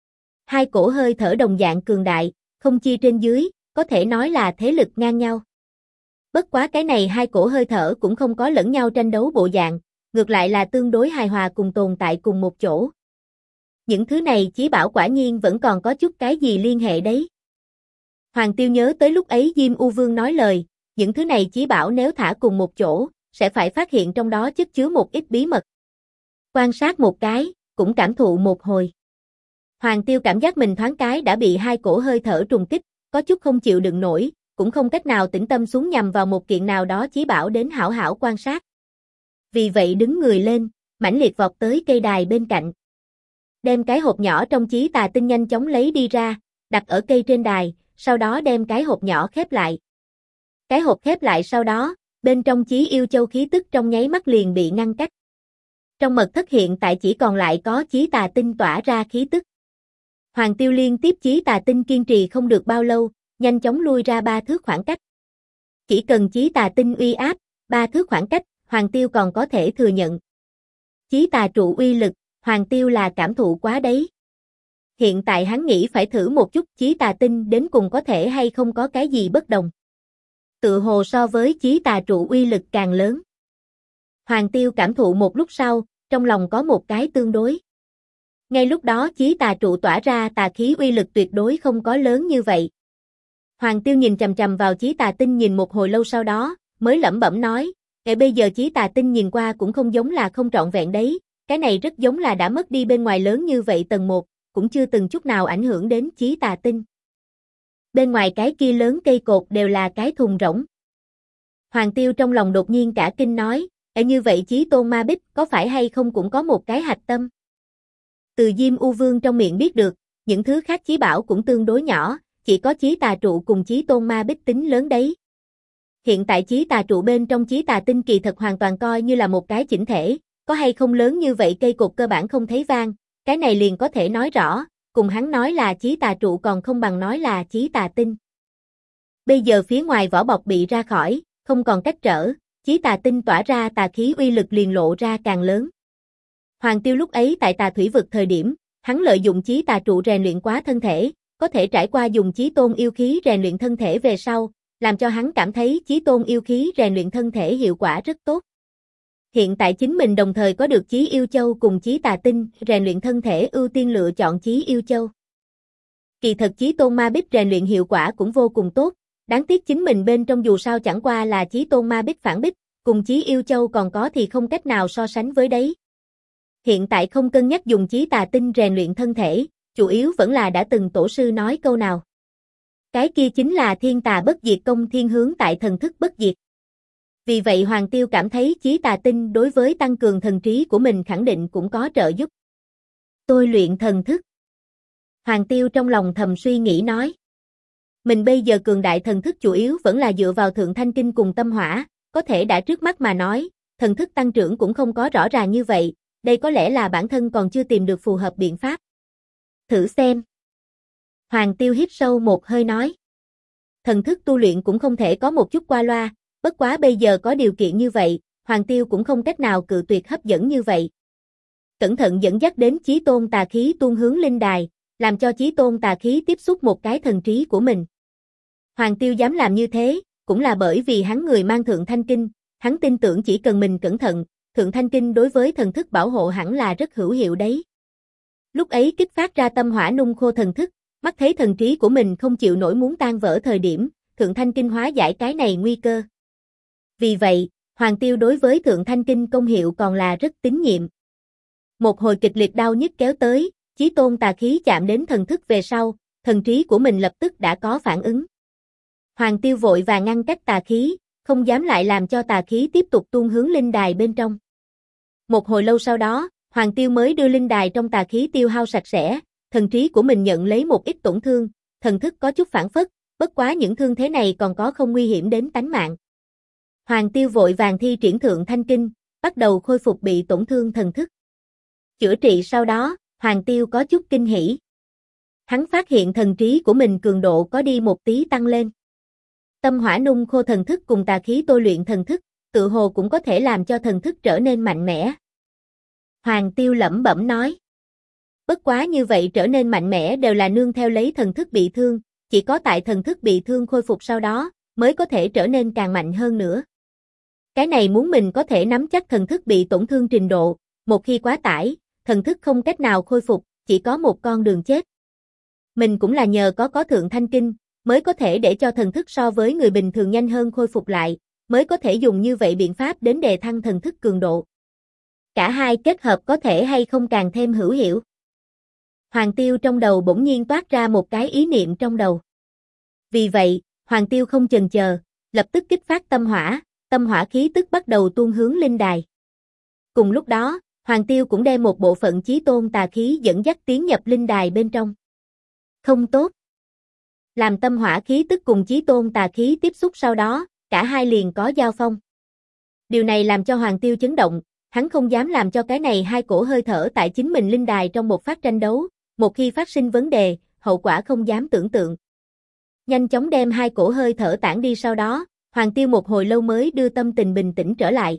Hai cổ hơi thở đồng dạng cường đại, không chia trên dưới, có thể nói là thế lực ngang nhau. Bất quá cái này hai cổ hơi thở cũng không có lẫn nhau tranh đấu bộ dạng, ngược lại là tương đối hài hòa cùng tồn tại cùng một chỗ. Những thứ này chí bảo quả nhiên vẫn còn có chút cái gì liên hệ đấy. Hoàng Tiêu nhớ tới lúc ấy Diêm U Vương nói lời, những thứ này chí bảo nếu thả cùng một chỗ, sẽ phải phát hiện trong đó chất chứa một ít bí mật. Quan sát một cái, cũng cảm thụ một hồi. Hoàng Tiêu cảm giác mình thoáng cái đã bị hai cổ hơi thở trùng kích, có chút không chịu đựng nổi, cũng không cách nào tĩnh tâm xuống nhằm vào một kiện nào đó chí bảo đến hảo hảo quan sát. Vì vậy đứng người lên, mãnh liệt vọt tới cây đài bên cạnh. Đem cái hộp nhỏ trong chí tà tinh nhanh chóng lấy đi ra, đặt ở cây trên đài, sau đó đem cái hộp nhỏ khép lại. Cái hộp khép lại sau đó, bên trong chí yêu châu khí tức trong nháy mắt liền bị ngăn cách. Trong mật thất hiện tại chỉ còn lại có chí tà tinh tỏa ra khí tức. Hoàng Tiêu liên tiếp chí tà tinh kiên trì không được bao lâu, nhanh chóng lui ra 3 thước khoảng cách. Chỉ cần chí tà tinh uy áp, 3 thước khoảng cách, Hoàng Tiêu còn có thể thừa nhận. Chí tà trụ uy lực, Hoàng Tiêu là cảm thụ quá đấy. Hiện tại hắn nghĩ phải thử một chút chí tà tinh đến cùng có thể hay không có cái gì bất đồng. Tự hồ so với chí tà trụ uy lực càng lớn. Hoàng Tiêu cảm thụ một lúc sau, trong lòng có một cái tương đối. Ngay lúc đó chí tà trụ tỏa ra tà khí uy lực tuyệt đối không có lớn như vậy. Hoàng Tiêu nhìn chằm chằm vào chí tà tinh nhìn một hồi lâu sau đó, mới lẩm bẩm nói, bây giờ chí tà tinh nhìn qua cũng không giống là không trọn vẹn đấy, cái này rất giống là đã mất đi bên ngoài lớn như vậy tầng 1, cũng chưa từng chút nào ảnh hưởng đến chí tà tinh. Bên ngoài cái kia lớn cây cột đều là cái thùng rỗng. Hoàng Tiêu trong lòng đột nhiên cả kinh nói, như vậy chí tôn ma bích có phải hay không cũng có một cái hạch tâm? Từ Diêm U Vương trong miệng biết được, những thứ khác chí bảo cũng tương đối nhỏ, chỉ có chí tà trụ cùng chí tôn ma bích tính lớn đấy. Hiện tại chí tà trụ bên trong chí tà tinh kỳ thật hoàn toàn coi như là một cái chỉnh thể, có hay không lớn như vậy cây cột cơ bản không thấy vang, cái này liền có thể nói rõ, cùng hắn nói là chí tà trụ còn không bằng nói là chí tà tinh. Bây giờ phía ngoài vỏ bọc bị ra khỏi, không còn cách trở, chí tà tinh tỏa ra tà khí uy lực liền lộ ra càng lớn. Hoàng Tiêu lúc ấy tại tà thủy vực thời điểm, hắn lợi dụng chí tà trụ rèn luyện quá thân thể, có thể trải qua dùng chí tôn yêu khí rèn luyện thân thể về sau, làm cho hắn cảm thấy chí tôn yêu khí rèn luyện thân thể hiệu quả rất tốt. Hiện tại chính mình đồng thời có được chí yêu châu cùng chí tà tinh, rèn luyện thân thể ưu tiên lựa chọn chí yêu châu. Kỳ thật chí tôn ma bích rèn luyện hiệu quả cũng vô cùng tốt, đáng tiếc chính mình bên trong dù sao chẳng qua là chí tôn ma bích phản bích, cùng chí yêu châu còn có thì không cách nào so sánh với đấy. Hiện tại không cân nhắc dùng chí tà tinh rèn luyện thân thể, chủ yếu vẫn là đã từng tổ sư nói câu nào. Cái kia chính là thiên tà bất diệt công thiên hướng tại thần thức bất diệt. Vì vậy Hoàng Tiêu cảm thấy chí tà tinh đối với tăng cường thần trí của mình khẳng định cũng có trợ giúp. Tôi luyện thần thức. Hoàng Tiêu trong lòng thầm suy nghĩ nói. Mình bây giờ cường đại thần thức chủ yếu vẫn là dựa vào thượng thanh kinh cùng tâm hỏa, có thể đã trước mắt mà nói, thần thức tăng trưởng cũng không có rõ ràng như vậy, đây có lẽ là bản thân còn chưa tìm được phù hợp biện pháp. Thử xem. Hoàng Tiêu hít sâu một hơi nói. Thần thức tu luyện cũng không thể có một chút qua loa, bất quá bây giờ có điều kiện như vậy, Hoàng Tiêu cũng không cách nào cự tuyệt hấp dẫn như vậy. Cẩn thận dẫn dắt đến chí tôn tà khí tuôn hướng linh đài, làm cho chí tôn tà khí tiếp xúc một cái thần trí của mình. Hoàng Tiêu dám làm như thế, cũng là bởi vì hắn người mang thượng thanh kinh, hắn tin tưởng chỉ cần mình cẩn thận, thượng thanh kinh đối với thần thức bảo hộ hẳn là rất hữu hiệu đấy. Lúc ấy kích phát ra tâm hỏa nung khô thần thức, mắt thấy thần trí của mình không chịu nổi muốn tan vỡ thời điểm, thượng thanh kinh hóa giải cái này nguy cơ. Vì vậy, Hoàng Tiêu đối với thượng thanh kinh công hiệu còn là rất tín nhiệm. Một hồi kịch liệt đau nhức kéo tới, chí tôn tà khí chạm đến thần thức về sau, thần trí của mình lập tức đã có phản ứng. Hoàng Tiêu vội và ngăn cách tà khí, không dám lại làm cho tà khí tiếp tục tuôn hướng linh đài bên trong. Một hồi lâu sau đó, Hoàng Tiêu mới đưa linh đài trong tà khí tiêu hao sạch sẽ, thần trí của mình nhận lấy một ít tổn thương, thần thức có chút phản phất, bất quá những thương thế này còn có không nguy hiểm đến tánh mạng. Hoàng Tiêu vội vàng thi triển thượng thanh kinh, bắt đầu khôi phục bị tổn thương thần thức. Chữa trị sau đó, Hoàng Tiêu có chút kinh hỉ. Hắn phát hiện thần trí của mình cường độ có đi một tí tăng lên. Tâm hỏa nung khô thần thức cùng tà khí tôi luyện thần thức, tự hồ cũng có thể làm cho thần thức trở nên mạnh mẽ. Hoàng Tiêu lẩm bẩm nói. Bất quá như vậy trở nên mạnh mẽ đều là nương theo lấy thần thức bị thương, chỉ có tại thần thức bị thương khôi phục sau đó, mới có thể trở nên càng mạnh hơn nữa. Cái này muốn mình có thể nắm chắc thần thức bị tổn thương trình độ, một khi quá tải, thần thức không cách nào khôi phục, chỉ có một con đường chết. Mình cũng là nhờ có Thượng Thanh Kinh, mới có thể để cho thần thức so với người bình thường nhanh hơn khôi phục lại, mới có thể dùng như vậy biện pháp đến đề thăng thần thức cường độ. Cả hai kết hợp có thể hay không càng thêm hữu hiệu. Hoàng Tiêu trong đầu bỗng nhiên toát ra một cái ý niệm trong đầu. Vì vậy, Hoàng Tiêu không chần chờ, lập tức kích phát tâm hỏa khí tức bắt đầu tuôn hướng linh đài. Cùng lúc đó, Hoàng Tiêu cũng đem một bộ phận chí tôn tà khí dẫn dắt tiến nhập linh đài bên trong. Không tốt. Làm tâm hỏa khí tức cùng chí tôn tà khí tiếp xúc sau đó, cả hai liền có giao phong. Điều này làm cho Hoàng Tiêu chấn động, hắn không dám làm cho cái này hai cổ hơi thở tại chính mình linh đài trong một phát tranh đấu, một khi phát sinh vấn đề, hậu quả không dám tưởng tượng. Nhanh chóng đem hai cổ hơi thở tản đi sau đó, Hoàng Tiêu một hồi lâu mới đưa tâm tình bình tĩnh trở lại.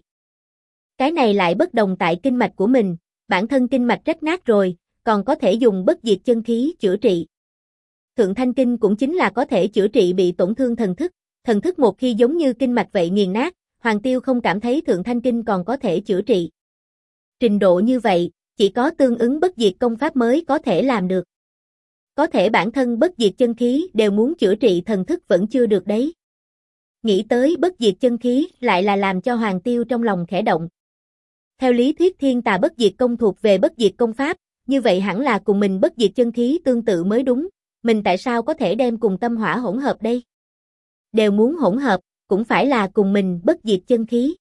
Cái này lại bất đồng tại kinh mạch của mình, bản thân kinh mạch rách nát rồi, còn có thể dùng bất diệt chân khí chữa trị. Thượng Thanh Kinh cũng chính là có thể chữa trị bị tổn thương thần thức một khi giống như kinh mạch vậy nghiền nát, Hoàng Tiêu không cảm thấy Thượng Thanh Kinh còn có thể chữa trị. Trình độ như vậy, chỉ có tương ứng bất diệt công pháp mới có thể làm được. Có thể bản thân bất diệt chân khí đều muốn chữa trị thần thức vẫn chưa được đấy. Nghĩ tới bất diệt chân khí lại là làm cho Hoàng Tiêu trong lòng khẽ động. Theo lý thuyết thiên tà bất diệt công thuộc về bất diệt công pháp, như vậy hẳn là cùng mình bất diệt chân khí tương tự mới đúng, mình tại sao có thể đem cùng tâm hỏa hỗn hợp đây? Đều muốn hỗn hợp, cũng phải là cùng mình bất diệt chân khí.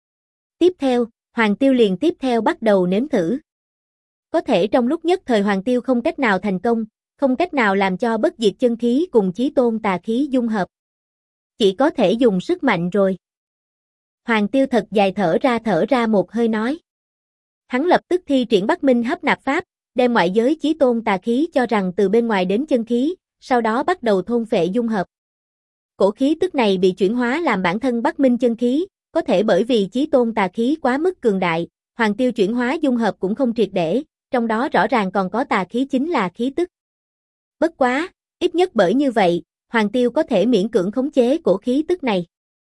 Tiếp theo, Hoàng Tiêu liền tiếp theo bắt đầu nếm thử. Có thể trong lúc nhất thời Hoàng Tiêu không cách nào thành công, không cách nào làm cho bất diệt chân khí cùng chí tôn tà khí dung hợp. Chỉ có thể dùng sức mạnh rồi. Hoàng Tiêu thật dài thở ra một hơi nói. Hắn lập tức thi triển Bắc Minh hấp nạp pháp, đem ngoại giới chí tôn tà khí cho rằng từ bên ngoài đến chân khí, sau đó bắt đầu thôn phệ dung hợp. Cổ khí tức này bị chuyển hóa làm bản thân Bắc Minh chân khí, có thể bởi vì chí tôn tà khí quá mức cường đại, Hoàng Tiêu chuyển hóa dung hợp cũng không triệt để, trong đó rõ ràng còn có tà khí chính là khí tức. Bất quá, ít nhất bởi như vậy, Hoàng Tiêu có thể miễn cưỡng khống chế cổ khí tức này.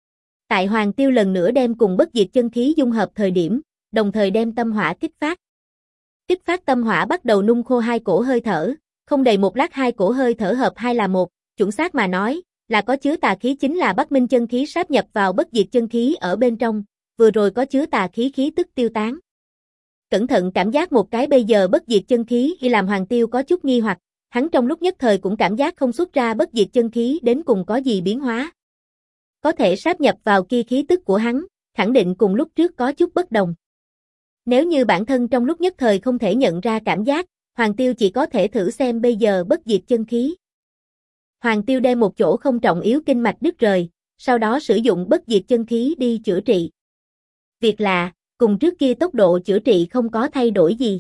Tại Hoàng Tiêu lần nữa đem cùng bất diệt chân khí dung hợp thời điểm, đồng thời đem tâm hỏa kích phát. Kích phát tâm hỏa bắt đầu nung khô hai cổ hơi thở, không đầy một lát hai cổ hơi thở hợp hai là một, chuẩn xác mà nói, là có chứa tà khí chính là Bắc Minh chân khí sáp nhập vào bất diệt chân khí ở bên trong, vừa rồi có chứa tà khí tức tiêu tán. Cẩn thận cảm giác một cái bây giờ bất diệt chân khí khi làm Hoàng Tiêu có chút nghi hoặc, hắn trong lúc nhất thời cũng cảm giác không xuất ra bất diệt chân khí đến cùng có gì biến hóa. Có thể sáp nhập vào kia khí tức của hắn, khẳng định cùng lúc trước có chút bất đồng. Nếu như bản thân trong lúc nhất thời không thể nhận ra cảm giác, Hoàng Tiêu chỉ có thể thử xem bây giờ bất diệt chân khí. Hoàng Tiêu đem một chỗ không trọng yếu kinh mạch đứt rời, sau đó sử dụng bất diệt chân khí đi chữa trị. Việc lạ, cùng trước kia tốc độ chữa trị không có thay đổi gì.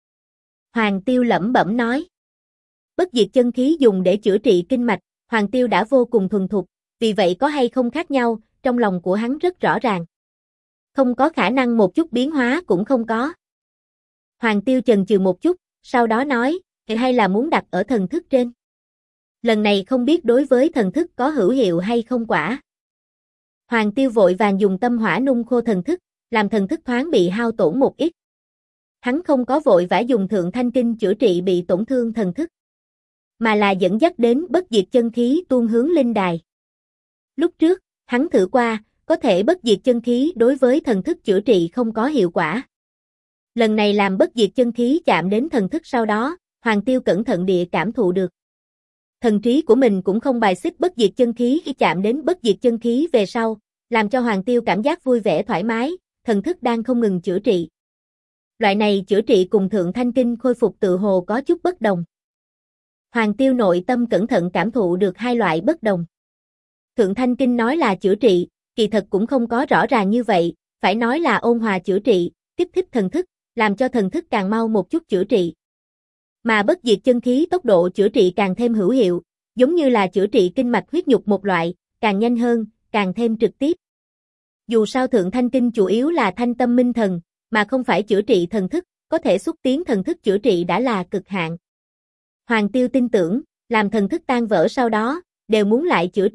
Hoàng Tiêu lẩm bẩm nói. Bất diệt chân khí dùng để chữa trị kinh mạch, Hoàng Tiêu đã vô cùng thuần thục, vì vậy có hay không khác nhau, trong lòng của hắn rất rõ ràng. Không có khả năng một chút biến hóa cũng không có. Hoàng Tiêu chần chừ một chút, sau đó nói, hay là muốn đặt ở thần thức trên. Lần này không biết đối với thần thức có hữu hiệu hay không quả. Hoàng Tiêu vội vàng dùng tâm hỏa nung khô thần thức, làm thần thức thoáng bị hao tổn một ít. Hắn không có vội vã dùng Thượng Thanh Kinh chữa trị bị tổn thương thần thức, mà là dẫn dắt đến bất diệt chân khí tuôn hướng linh đài. Lúc trước, hắn thử qua, có thể bất diệt chân khí đối với thần thức chữa trị không có hiệu quả. Lần này làm bất diệt chân khí chạm đến thần thức sau đó, Hoàng Tiêu cẩn thận địa cảm thụ được. Thần trí của mình cũng không bài xích bất diệt chân khí khi chạm đến bất diệt chân khí về sau, làm cho Hoàng Tiêu cảm giác vui vẻ thoải mái, thần thức đang không ngừng chữa trị. Loại này chữa trị cùng Thượng Thanh Kinh khôi phục tự hồ có chút bất đồng. Hoàng Tiêu nội tâm cẩn thận cảm thụ được hai loại bất đồng. Thượng Thanh Kinh nói là chữa trị, kỳ thật cũng không có rõ ràng như vậy, phải nói là ôn hòa chữa trị, kích thích thần thức, làm cho thần thức càng mau một chút chữa trị. Mà bất diệt chân khí tốc độ chữa trị càng thêm hữu hiệu, giống như là chữa trị kinh mạch huyết nhục một loại, càng nhanh hơn, càng thêm trực tiếp. Dù sao Thượng Thanh Kinh chủ yếu là thanh tâm minh thần, mà không phải chữa trị thần thức, có thể xúc tiến thần thức chữa trị đã là cực hạn. Hoàng Tiêu tin tưởng, làm thần thức tan vỡ sau đó, đều muốn lại chữa trị,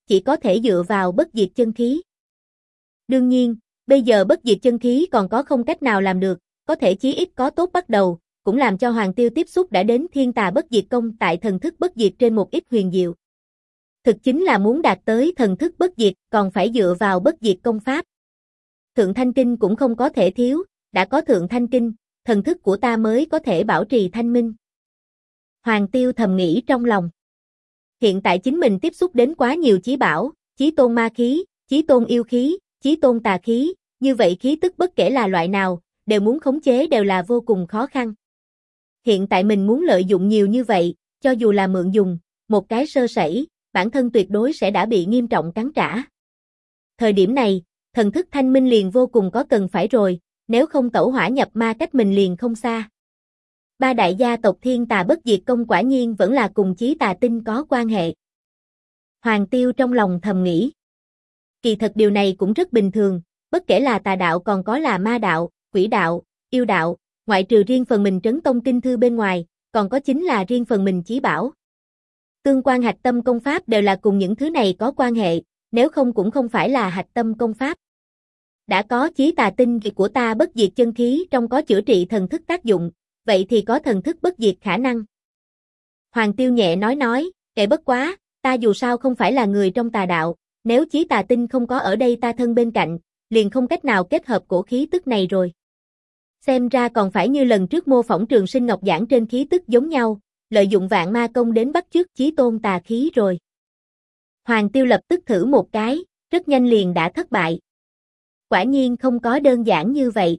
chỉ có thể dựa vào bất diệt chân khí. Đương nhiên, bây giờ bất diệt chân khí còn có không cách nào làm được, có thể chí ít có tốt bắt đầu, cũng làm cho Hoàng Tiêu tiếp xúc đã đến thiên tà bất diệt công tại thần thức bất diệt trên một ít huyền diệu. Thực chính là muốn đạt tới thần thức bất diệt, còn phải dựa vào bất diệt công pháp. Thượng Thanh Kinh cũng không có thể thiếu, đã có Thượng Thanh Kinh, thần thức của ta mới có thể bảo trì thanh minh. Hoàng Tiêu thầm nghĩ trong lòng. Hiện tại chính mình tiếp xúc đến quá nhiều chí bảo, chí tôn ma khí, chí tôn yêu khí, chí tôn tà khí, như vậy khí tức bất kể là loại nào, đều muốn khống chế đều là vô cùng khó khăn. Hiện tại mình muốn lợi dụng nhiều như vậy, cho dù là mượn dùng, một cái sơ sẩy, bản thân tuyệt đối sẽ đã bị nghiêm trọng cắn trả. Thời điểm này, thần thức thanh minh liền vô cùng có cần phải rồi, nếu không tẩu hỏa nhập ma cách mình liền không xa. Ba đại gia tộc thiên tà bất diệt công quả nhiên vẫn là cùng chí tà tinh có quan hệ. Hoàng Tiêu trong lòng thầm nghĩ. Kỳ thật điều này cũng rất bình thường, bất kể là tà đạo còn có là ma đạo, quỷ đạo, yêu đạo, ngoại trừ riêng phần mình trấn tông kinh thư bên ngoài, còn có chính là riêng phần mình chí bảo. Tương quan hạch tâm công pháp đều là cùng những thứ này có quan hệ, nếu không cũng không phải là hạch tâm công pháp. Đã có chí tà tinh của ta bất diệt chân khí trong có chữa trị thần thức tác dụng, vậy thì có thần thức bất diệt khả năng. Hoàng Tiêu nhẹ nói, kệ bất quá, ta dù sao không phải là người trong tà đạo, nếu chí tà tinh không có ở đây ta thân bên cạnh, liền không cách nào kết hợp cổ khí tức này rồi. Xem ra còn phải như lần trước mô phỏng Trường Sinh Ngọc Giảng trên khí tức giống nhau, lợi dụng vạn ma công đến bắt chước chí tôn tà khí rồi. Hoàng Tiêu lập tức thử một cái, rất nhanh liền đã thất bại. Quả nhiên không có đơn giản như vậy.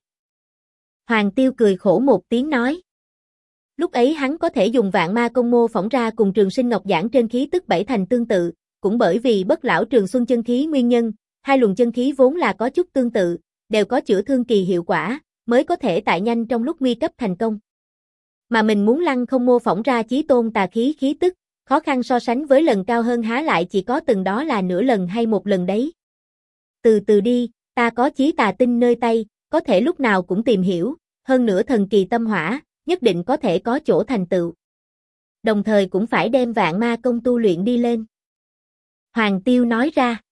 Hoàng Tiêu cười khổ một tiếng nói. Lúc ấy hắn có thể dùng vạn ma công mô phỏng ra cùng Trường Sinh Ngọc Giảng trên khí tức bảy thành tương tự, cũng bởi vì bất lão trường xuân chân khí nguyên nhân, hai luồng chân khí vốn là có chút tương tự, đều có chữa thương kỳ hiệu quả, mới có thể tại nhanh trong lúc nguy cấp thành công. Mà mình muốn lăng không mô phỏng ra chí tôn tà khí khí tức, khó khăn so sánh với lần cao hơn há lại chỉ có từng đó là nửa lần hay một lần đấy. Từ từ đi, ta có chí tà tinh nơi tay, có thể lúc nào cũng tìm hiểu, hơn nữa thần kỳ tâm hỏa, nhất định có thể có chỗ thành tựu. Đồng thời cũng phải đem vạn ma công tu luyện đi lên. Hoàng Tiêu nói ra.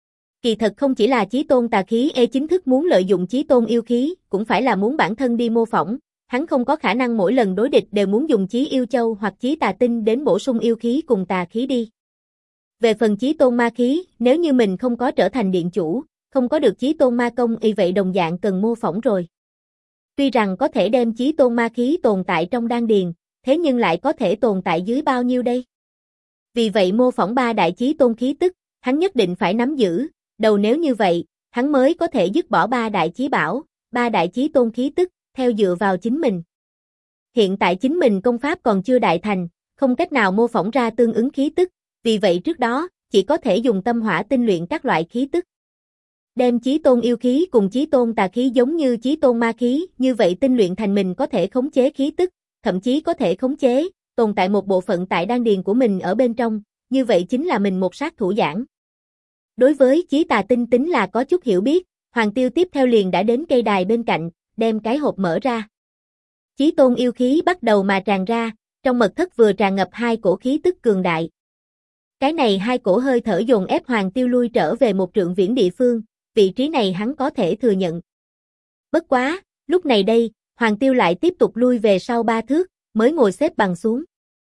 Kỳ thật không chỉ là chí tôn tà khí chính thức muốn lợi dụng chí tôn yêu khí, cũng phải là muốn bản thân đi mô phỏng, hắn không có khả năng mỗi lần đối địch đều muốn dùng chí yêu châu hoặc chí tà tinh đến bổ sung yêu khí cùng tà khí đi. Về phần chí tôn ma khí, nếu như mình không có trở thành điện chủ, không có được chí tôn ma công vậy đồng dạng cần mô phỏng rồi. Tuy rằng có thể đem chí tôn ma khí tồn tại trong đan điền, thế nhưng lại có thể tồn tại dưới bao nhiêu đây? Vì vậy mô phỏng ba đại chí tôn khí tức, hắn nhất định phải nắm giữ, đầu nếu như vậy, hắn mới có thể dứt bỏ ba đại chí bảo, ba đại chí tôn khí tức, theo dựa vào chính mình. Hiện tại chính mình công pháp còn chưa đại thành, không cách nào mô phỏng ra tương ứng khí tức, vì vậy trước đó, chỉ có thể dùng tâm hỏa tinh luyện các loại khí tức. Đem chí tôn yêu khí cùng chí tôn tà khí giống như chí tôn ma khí, như vậy tinh luyện thành mình có thể khống chế khí tức, thậm chí có thể khống chế, tồn tại một bộ phận tại đan điền của mình ở bên trong, như vậy chính là mình một sát thủ giảng. Đối với chí tà tinh tính là có chút hiểu biết, Hoàng Tiêu tiếp theo liền đã đến cây đài bên cạnh, đem cái hộp mở ra. Chí tôn yêu khí bắt đầu mà tràn ra, trong mật thất vừa tràn ngập hai cổ khí tức cường đại. Cái này hai cổ hơi thở dồn ép Hoàng Tiêu lui trở về một trượng viễn địa phương, vị trí này hắn có thể thừa nhận. Bất quá, lúc này đây, Hoàng Tiêu lại tiếp tục lui về sau 3 thước, mới ngồi xếp bằng xuống.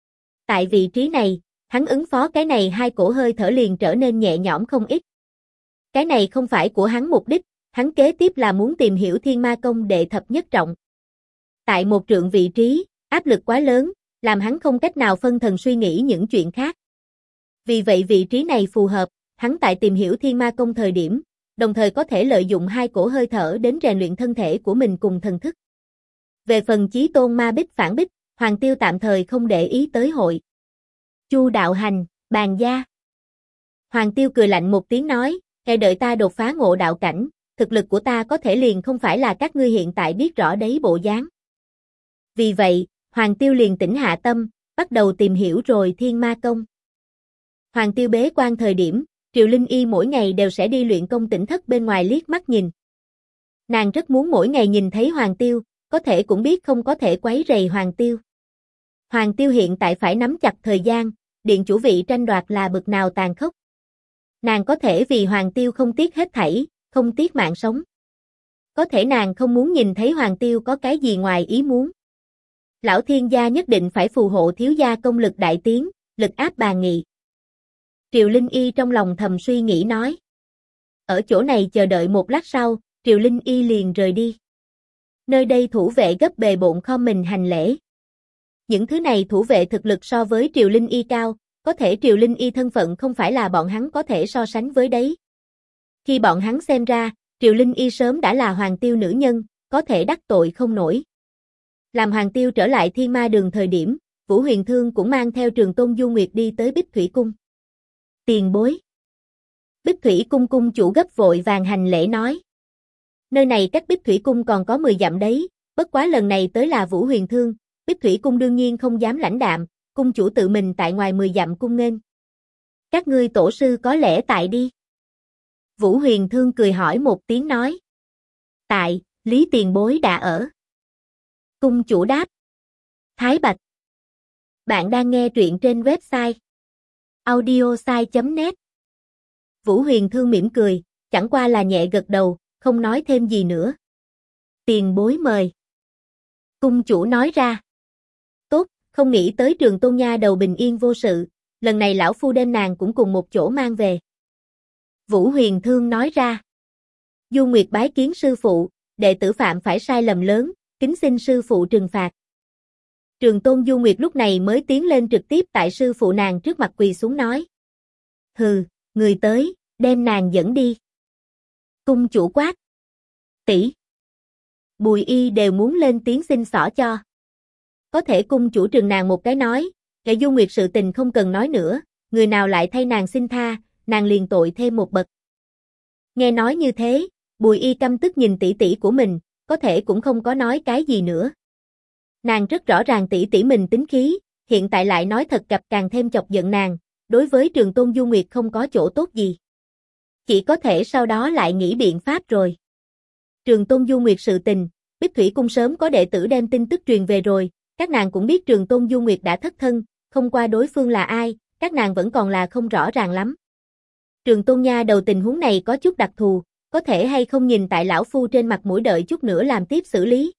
Tại vị trí này, hắn ứng phó cái này hai cổ hơi thở liền trở nên nhẹ nhõm không ít. Cái này không phải của hắn mục đích, hắn kế tiếp là muốn tìm hiểu thiên ma công đệ thập nhất trọng. Tại một trượng vị trí, áp lực quá lớn, làm hắn không cách nào phân thần suy nghĩ những chuyện khác. Vì vậy vị trí này phù hợp, hắn tại tìm hiểu thiên ma công thời điểm, đồng thời có thể lợi dụng hai cổ hơi thở đến rèn luyện thân thể của mình cùng thần thức. Về phần chí tôn ma bích phản bích, Hoàng Tiêu tạm thời không để ý tới hội. Chu đạo hành, bàn gia. Hoàng Tiêu cười lạnh một tiếng nói, "Hãy đợi ta đột phá ngộ đạo cảnh, thực lực của ta có thể liền không phải là các ngươi hiện tại biết rõ đấy bộ dáng." Vì vậy, Hoàng Tiêu liền tĩnh hạ tâm, bắt đầu tìm hiểu rồi thiên ma công. Hoàng Tiêu bế quan thời điểm, Triệu Linh Y mỗi ngày đều sẽ đi luyện công tỉnh thất bên ngoài liếc mắt nhìn. Nàng rất muốn mỗi ngày nhìn thấy Hoàng Tiêu, có thể cũng biết không có thể quấy rầy Hoàng Tiêu. Hoàng Tiêu hiện tại phải nắm chặt thời gian, điện chủ vị tranh đoạt là bực nào tàn khốc. Nàng có thể vì Hoàng Tiêu không tiếc hết thảy, không tiếc mạng sống. Có thể nàng không muốn nhìn thấy Hoàng Tiêu có cái gì ngoài ý muốn. Lão thiên gia nhất định phải phù hộ thiếu gia công lực đại tiến, lực áp bàn nghị. Triều Linh Y trong lòng thầm suy nghĩ nói. Ở chỗ này chờ đợi một lát sau, Triều Linh Y liền rời đi. Nơi đây thủ vệ gấp bề bộn khom mình hành lễ. Những thứ này thủ vệ thực lực so với Triều Linh Y cao, có thể Triều Linh Y thân phận không phải là bọn hắn có thể so sánh với đấy. Khi bọn hắn xem ra, Triều Linh Y sớm đã là Hoàng Tiêu nữ nhân, có thể đắc tội không nổi. Làm Hoàng Tiêu trở lại Thiên Ma Đường thời điểm, Vũ Huyền Thương cũng mang theo Trường Tôn Du Nguyệt đi tới Bích Thủy Cung. Tiền bối. Bích Thủy Cung cung chủ gấp vội vàng hành lễ nói. Nơi này cách Bích Thủy Cung còn có 10 dặm đấy, bất quá lần này tới là Vũ Huyền Thương, Bích Thủy Cung đương nhiên không dám lãnh đạm, cung chủ tự mình tại ngoài 10 dặm cung nghênh. Các ngươi tổ sư có lẽ tại đi. Vũ Huyền Thương cười hỏi một tiếng nói. Tại, Lý tiền bối đã ở. Cung chủ đáp. Thái Bạch. Bạn đang nghe truyện trên website audiosai.net. Vũ Huyền Thương mỉm cười, chẳng qua là nhẹ gật đầu, không nói thêm gì nữa. Tiền bối mời. Cung chủ nói ra. Tốt, không nghĩ tới Trường Tôn nha đầu bình yên vô sự, lần này lão phu đem nàng cũng cùng một chỗ mang về. Vũ Huyền Thương nói ra. Du Nguyệt bái kiến sư phụ, đệ tử phạm phải sai lầm lớn, kính xin sư phụ trừng phạt. Trường Tôn Du Nguyệt lúc này mới tiến lên trực tiếp tại sư phụ nàng trước mặt quỳ xuống nói. Hừ, người tới, đem nàng dẫn đi. Cung chủ quát. Tỷ. Bùi Y đều muốn lên tiếng xin xỏ cho. Có thể cung chủ trừng nàng một cái nói, cái Du Nguyệt sự tình không cần nói nữa, người nào lại thay nàng xin tha, nàng liền tội thêm một bậc. Nghe nói như thế, Bùi Y căm tức nhìn tỷ tỷ của mình, có thể cũng không có nói cái gì nữa. Nàng rất rõ ràng tỷ tỷ mình tính khí, hiện tại lại nói thật cặp càng thêm chọc giận nàng, đối với Trường Tôn Du Nguyệt không có chỗ tốt gì. Chỉ có thể sau đó lại nghĩ biện pháp rồi. Trường Tôn Du Nguyệt sự tình, Bích Thủy Cung sớm có đệ tử đem tin tức truyền về rồi, các nàng cũng biết Trường Tôn Du Nguyệt đã thất thân, không qua đối phương là ai, các nàng vẫn còn là không rõ ràng lắm. Trường Tôn nha đầu tình huống này có chút đặc thù, có thể hay không nhìn tại lão phu trên mặt mũi đợi chút nữa làm tiếp xử lý.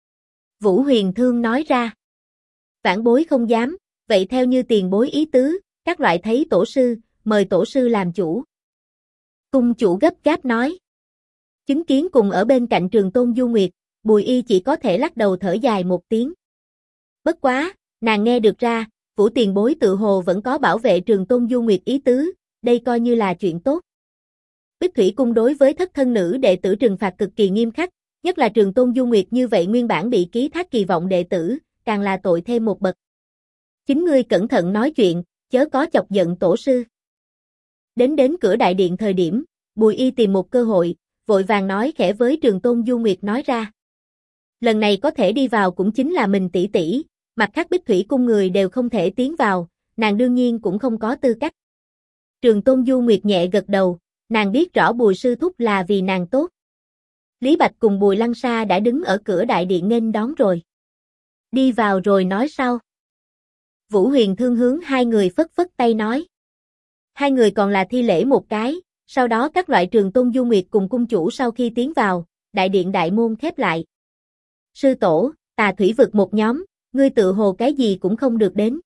Vũ Huyền Thương nói ra. Vãn bối không dám, vậy theo như tiền bối ý tứ, các loại thấy tổ sư, mời tổ sư làm chủ. Cung chủ gấp gáp nói. Chứng kiến cùng ở bên cạnh Trường Tôn Du Nguyệt, Bùi Y chỉ có thể lắc đầu thở dài một tiếng. Bất quá, nàng nghe được ra, Vũ tiền bối tự hồ vẫn có bảo vệ Trường Tôn Du Nguyệt ý tứ, đây coi như là chuyện tốt. Bích Thủy Cung đối với thất thân nữ đệ tử trừng phạt cực kỳ nghiêm khắc, nhất là Trường Tôn Du Nguyệt như vậy nguyên bản bị ký thác kỳ vọng đệ tử, càng là tội thêm một bậc. Chính ngươi cẩn thận nói chuyện, chớ có chọc giận tổ sư. Đến cửa đại điện thời điểm, Bùi Y tìm một cơ hội, vội vàng nói khẽ với Trường Tôn Du Nguyệt nói ra. Lần này có thể đi vào cũng chính là mình tỷ tỷ, mặt khác Bích Thủy Cung người đều không thể tiến vào, nàng đương nhiên cũng không có tư cách. Trường Tôn Du Nguyệt nhẹ gật đầu, nàng biết rõ Bùi sư thúc là vì nàng tốt. Lý Bạch cùng Bùi Lăng Sa đã đứng ở cửa đại điện nghênh đón rồi. Đi vào rồi nói sau. Vũ Huyền Thương hướng hai người phất phất tay nói. Hai người còn là thi lễ một cái, sau đó các loại Trường Tôn Du Nguyệt cùng cung chủ sau khi tiến vào, đại điện đại môn khép lại. Sư tổ, Tà Thủy vực một nhóm, ngươi tự hồ cái gì cũng không được đến.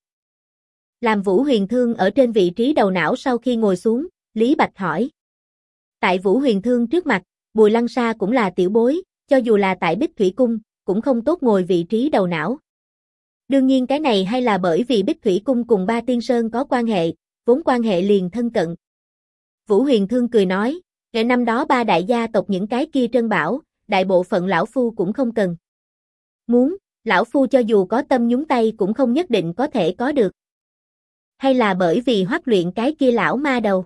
Làm Vũ Huyền Thương ở trên vị trí đầu não sau khi ngồi xuống, Lý Bạch hỏi. Tại Vũ Huyền Thương trước mặt, Bùi Lăng Sa cũng là tiểu bối, cho dù là tại Bích Thủy Cung, cũng không tốt ngồi vị trí đầu não. Đương nhiên cái này hay là bởi vì Bích Thủy Cung cùng Ba Tiên Sơn có quan hệ, vốn quan hệ liền thân cận. Vũ Huyền Thương cười nói, ngày năm đó ba đại gia tộc những cái kia trân bảo, đại bộ phận lão phu cũng không cần. Muốn, lão phu cho dù có tâm nhúng tay cũng không nhất định có thể có được. Hay là bởi vì hoắc luyện cái kia lão ma đầu?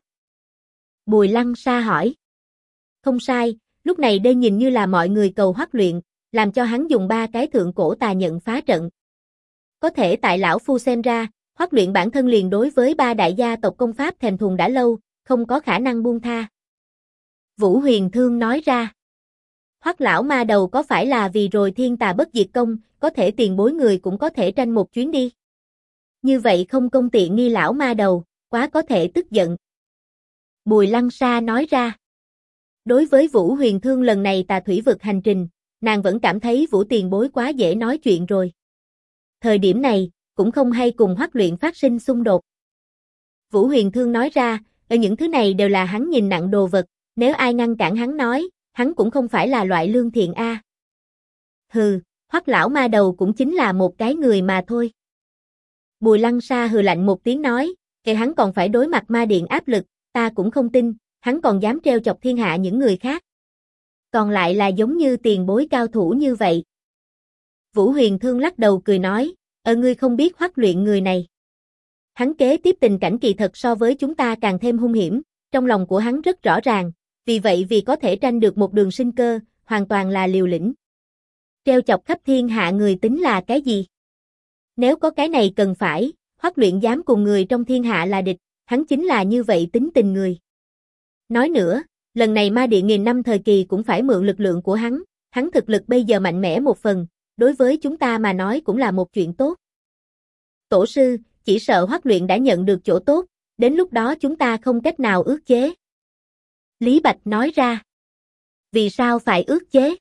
Bùi Lăng Sa hỏi. Không sai, lúc này đây nhìn như là mọi người cầu hoắc luyện, làm cho hắn dùng ba cái thượng cổ tà nhận phá trận. Có thể tại lão phu xem ra, hoắc luyện bản thân liền đối với ba đại gia tộc công pháp thèm thuồng đã lâu, không có khả năng buông tha. Vũ Huyền Thương nói ra. Hoắc lão ma đầu có phải là vì rồi thiên tà bất diệt công, có thể tiền bối người cũng có thể tranh một chuyến đi. Như vậy không công tiện nghi lão ma đầu, quá có thể tức giận. Bùi Lăng Sa nói ra. Đối với Vũ Huyền Thương lần này Tà Thủy Vực hành trình, nàng vẫn cảm thấy Vũ tiền bối quá dễ nói chuyện rồi. Thời điểm này, cũng không hay cùng Hoắc Luyện phát sinh xung đột. Vũ Huyền Thương nói ra, những thứ này đều là hắn nhìn nặng đồ vật, nếu ai ngăn cản hắn nói, hắn cũng không phải là loại lương thiện a. Hừ, Hoắc lão ma đầu cũng chính là một cái người mà thôi. Bùi Lăng Sa hừ lạnh một tiếng nói, kể hắn còn phải đối mặt ma điện áp lực, ta cũng không tin, hắn còn dám trêu chọc thiên hạ những người khác. Còn lại là giống như tiền bối cao thủ như vậy. Vũ Huyền Thương lắc đầu cười nói, ngươi không biết Hoắc Luyện người này. Hắn kế tiếp tình cảnh kỳ thật so với chúng ta càng thêm hung hiểm, trong lòng của hắn rất rõ ràng, vì vậy vì có thể tranh được một đường sinh cơ, hoàn toàn là liều lĩnh. Trêu chọc khắp thiên hạ người tính là cái gì? Nếu có cái này cần phải, Hoắc Luyện dám cùng người trong thiên hạ là địch, hắn chính là như vậy tính tình người. Nói nữa, lần này ma điện nghìn năm thời kỳ cũng phải mượn lực lượng của hắn thực lực bây giờ mạnh mẽ một phần, đối với chúng ta mà nói cũng là một chuyện tốt. Tổ sư, chỉ sợ Hoắc Luyện đã nhận được chỗ tốt, đến lúc đó chúng ta không cách nào ước chế. Lý Bạch nói ra. Vì sao phải ước chế?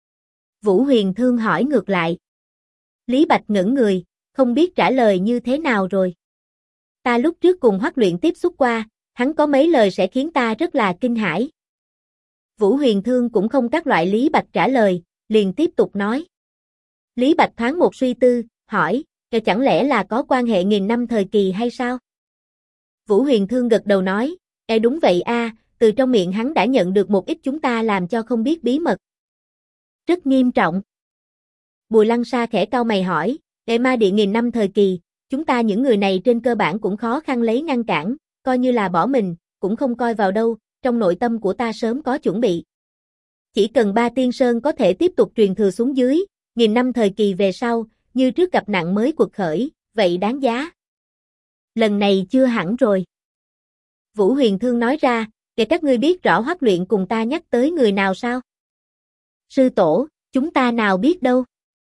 Vũ Huyền Thương hỏi ngược lại. Lý Bạch ngẩn người, không biết trả lời như thế nào rồi. Ta lúc trước cùng Hoắc Luyện tiếp xúc qua, hắn có mấy lời sẽ khiến ta rất là kinh hãi. Vũ Huyền Thương cũng không các loại Lý Bạch trả lời, liền tiếp tục nói. Lý Bạch thoáng một suy tư, hỏi, chẳng lẽ là có quan hệ nghìn năm thời kỳ hay sao? Vũ Huyền Thương gật đầu nói, đúng vậy a, từ trong miệng hắn đã nhận được một ít chúng ta làm cho không biết bí mật. Rất nghiêm trọng. Bùi Lăng Sa khẽ cau mày hỏi, ma điện nghìn năm thời kỳ, chúng ta những người này trên cơ bản cũng khó khăn lấy ngăn cản, coi như là bỏ mình, cũng không coi vào đâu, trong nội tâm của ta sớm có chuẩn bị. Chỉ cần Ba Tiên Sơn có thể tiếp tục truyền thừa xuống dưới, nghìn năm thời kỳ về sau, như trước gặp nạn mới quật khởi, vậy đáng giá. Lần này chưa hẳn rồi. Vũ Huyền Thương nói ra, để các ngươi biết rõ Hoắc Luyện cùng ta nhắc tới người nào sao? Sư tổ, chúng ta nào biết đâu.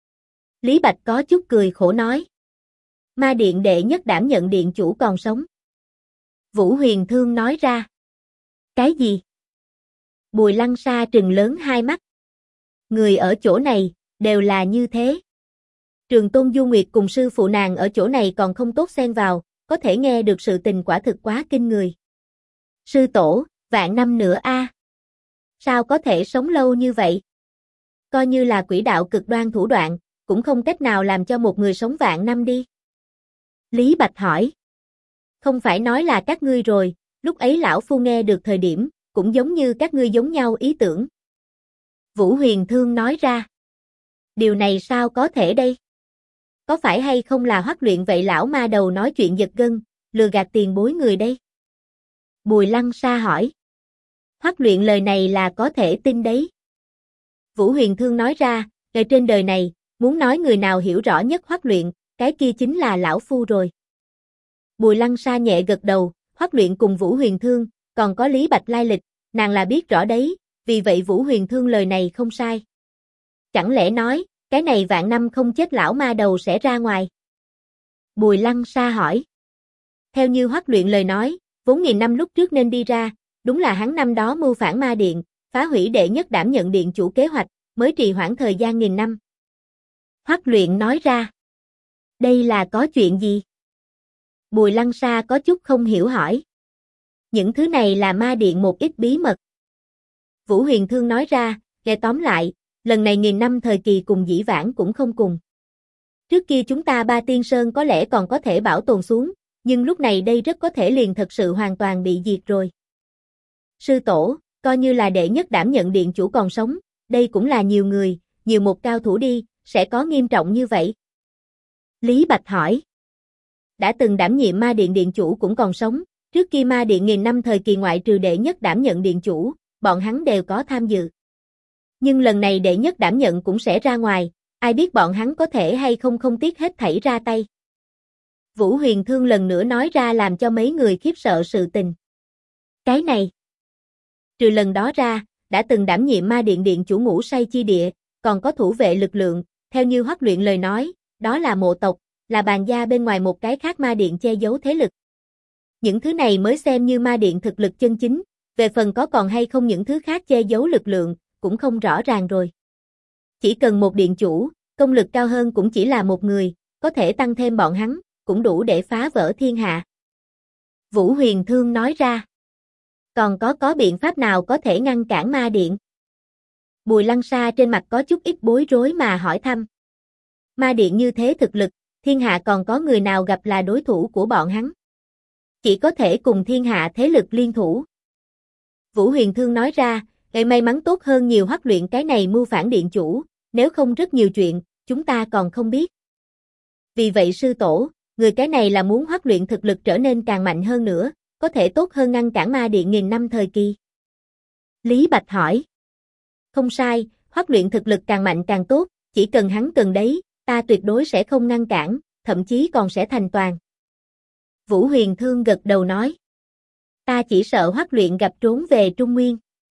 Lý Bạch có chút cười khổ nói. Ma điện đệ nhất đảm nhận điện chủ còn sống. Vũ Huyền Thương nói ra. Cái gì? Bùi Lăng Sa trừng lớn hai mắt. Người ở chỗ này, đều là như thế. Trường Tôn Du Nguyệt cùng sư phụ nàng ở chỗ này còn không tốt xen vào, có thể nghe được sự tình quả thực quá kinh người. Sư tổ, vạn năm nữa a. Sao có thể sống lâu như vậy? Coi như là quỷ đạo cực đoan thủ đoạn, cũng không cách nào làm cho một người sống vạn năm đi. Lý Bạch hỏi. Không phải nói là các ngươi rồi, lúc ấy lão phu nghe được thời điểm, cũng giống như các ngươi giống nhau ý tưởng. Vũ Huyền Thương nói ra. Điều này sao có thể đây? Có phải hay không là Hoắc Luyện vậy lão ma đầu nói chuyện giật gân, lừa gạt tiền bối người đây? Bùi Lăng Sa hỏi. Hoắc Luyện lời này là có thể tin đấy. Vũ Huyền Thương nói ra, trên đời này, muốn nói người nào hiểu rõ nhất Hoắc Luyện, cái kia chính là lão phu rồi. Bùi Lăng Sa nhẹ gật đầu, Hoắc Luyện cùng Vũ Huyền Thương, còn có Lý Bạch lai lịch, nàng là biết rõ đấy, vì vậy Vũ Huyền Thương lời này không sai. Chẳng lẽ nói, cái này vạn năm không chết lão ma đầu sẽ ra ngoài? Bùi Lăng Sa hỏi. Theo như Hoắc Luyện lời nói, vốn nghìn năm lúc trước nên đi ra, đúng là hắn năm đó mưu phản ma điện, phá hủy đệ nhất đảm nhận điện chủ kế hoạch, mới trì hoãn thời gian nghìn năm. Hoắc Luyện nói ra. Đây là có chuyện gì? Bùi Lăng Sa có chút không hiểu hỏi. Những thứ này là ma điện một ít bí mật. Vũ Huyền Thương nói ra, nghe tóm lại, lần này nghìn năm thời kỳ cùng dĩ vãng cũng không cùng. Trước kia chúng ta Ba Tiên Sơn có lẽ còn có thể bảo tồn xuống, nhưng lúc này đây rất có thể liền thật sự hoàn toàn bị diệt rồi. Sư tổ, coi như là đệ nhất đảm nhận điện chủ còn sống, đây cũng là nhiều người, nhiều một cao thủ đi, sẽ có nghiêm trọng như vậy? Lý Bạch hỏi. Đã từng đảm nhiệm ma điện điện chủ cũng còn sống, trước kia ma điện nghìn năm thời kỳ ngoại trừ đệ nhất đảm nhận điện chủ, bọn hắn đều có tham dự. Nhưng lần này đệ nhất đảm nhận cũng sẽ ra ngoài, ai biết bọn hắn có thể hay không không tiếc hết thảy ra tay. Vũ Huyền Thương lần nữa nói ra làm cho mấy người khiếp sợ sự tình. Cái này, trừ lần đó ra, đã từng đảm nhiệm ma điện điện chủ ngũ say chi địa, còn có thủ vệ lực lượng, theo như Hoắc Luyện lời nói, đó là mộ tộc, là bàn gia bên ngoài một cái khác ma điện che giấu thế lực. Những thứ này mới xem như ma điện thực lực chân chính, về phần có còn hay không những thứ khác che giấu lực lượng, cũng không rõ ràng rồi. Chỉ cần một điện chủ, công lực cao hơn cũng chỉ là một người, có thể tăng thêm bọn hắn, cũng đủ để phá vỡ thiên hạ. Vũ Huyền Thương nói ra. Còn có biện pháp nào có thể ngăn cản ma điện? Bùi Lăng Sa trên mặt có chút ít bối rối mà hỏi thăm. Ma điện như thế thực lực, thiên hạ còn có người nào gặp là đối thủ của bọn hắn? Chỉ có thể cùng thiên hạ thế lực liên thủ. Vũ Huyền Thương nói ra, gây may mắn tốt hơn nhiều Hoắc Luyện cái này mưu phản điện chủ, nếu không rất nhiều chuyện, chúng ta còn không biết. Vì vậy sư tổ, người cái này là muốn Hoắc Luyện thực lực trở nên càng mạnh hơn nữa, có thể tốt hơn ngăn cản ma điện nghìn năm thời kỳ. Lý Bạch hỏi. Không sai, Hoắc Luyện thực lực càng mạnh càng tốt, chỉ cần hắn cần đấy, ta tuyệt đối sẽ không ngăn cản, thậm chí còn sẽ thành toàn. Vũ Huyền Thương gật đầu nói. Ta chỉ sợ Hoắc Luyện gặp trốn về Trung Nguyên.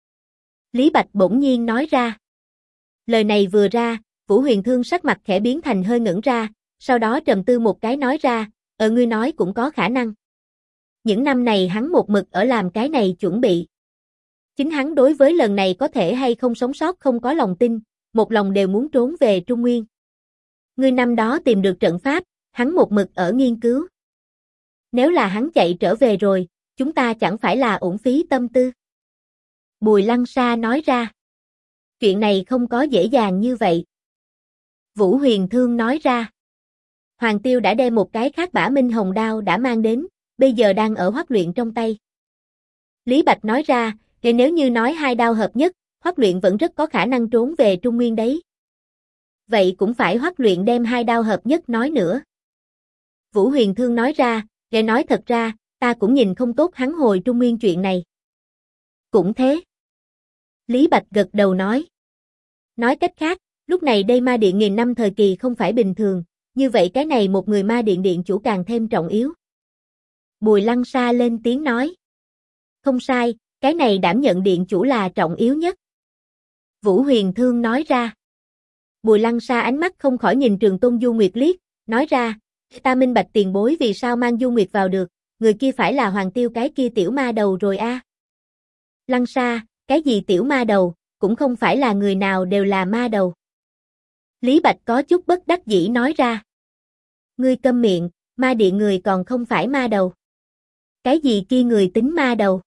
Lý Bạch bỗng nhiên nói ra. Lời này vừa ra, Vũ Huyền Thương sắc mặt khẽ biến thành hơi ngẩn ra, sau đó trầm tư một cái nói ra, ngươi nói cũng có khả năng. Những năm này hắn một mực ở làm cái này chuẩn bị. Chính hắn đối với lần này có thể hay không sống sót không có lòng tin, một lòng đều muốn trốn về Trung Nguyên. Ngươi năm đó tìm được trận pháp, hắn một mực ở nghiên cứu. Nếu là hắn chạy trở về rồi, chúng ta chẳng phải là uổng phí tâm tư. Bùi Lăng Sa nói ra. Chuyện này không có dễ dàng như vậy. Vũ Huyền Thương nói ra. Hoàng Tiêu đã đem một cái khác bả minh hồng đao đã mang đến, bây giờ đang ở Hoắc Luyện trong tay. Lý Bạch nói ra, nếu như nói hai đao hợp nhất, Hoắc Luyện vẫn rất có khả năng trốn về Trung Nguyên đấy. Vậy cũng phải Hoắc Luyện đem hai đao hợp nhất nói nữa. Vũ Huyền Thương nói ra, để nói thật ra, ta cũng nhìn không tốt hắn hồi Trung Nguyên chuyện này. Cũng thế. Lý Bạch gật đầu nói. Nói cách khác, lúc này đây ma điện nghìn năm thời kỳ không phải bình thường, như vậy cái này một người ma điện điện chủ càng thêm trọng yếu. Bùi Lăng Sa lên tiếng nói. Không sai, cái này đảm nhận điện chủ là trọng yếu nhất. Vũ Huyền Thương nói ra. Bùi Lăng Sa ánh mắt không khỏi nhìn Trường Tôn Du Nguyệt liếc, nói ra, ta minh bạch tiền bối vì sao mang Du Nguyệt vào được, người kia phải là Hoàng Tiêu cái kia tiểu ma đầu rồi a. Lăng Sa, cái gì tiểu ma đầu, cũng không phải là người nào đều là ma đầu. Lý Bạch có chút bất đắc dĩ nói ra. Ngươi câm miệng, ma điện người còn không phải ma đầu. Cái gì kia người tính ma đầu?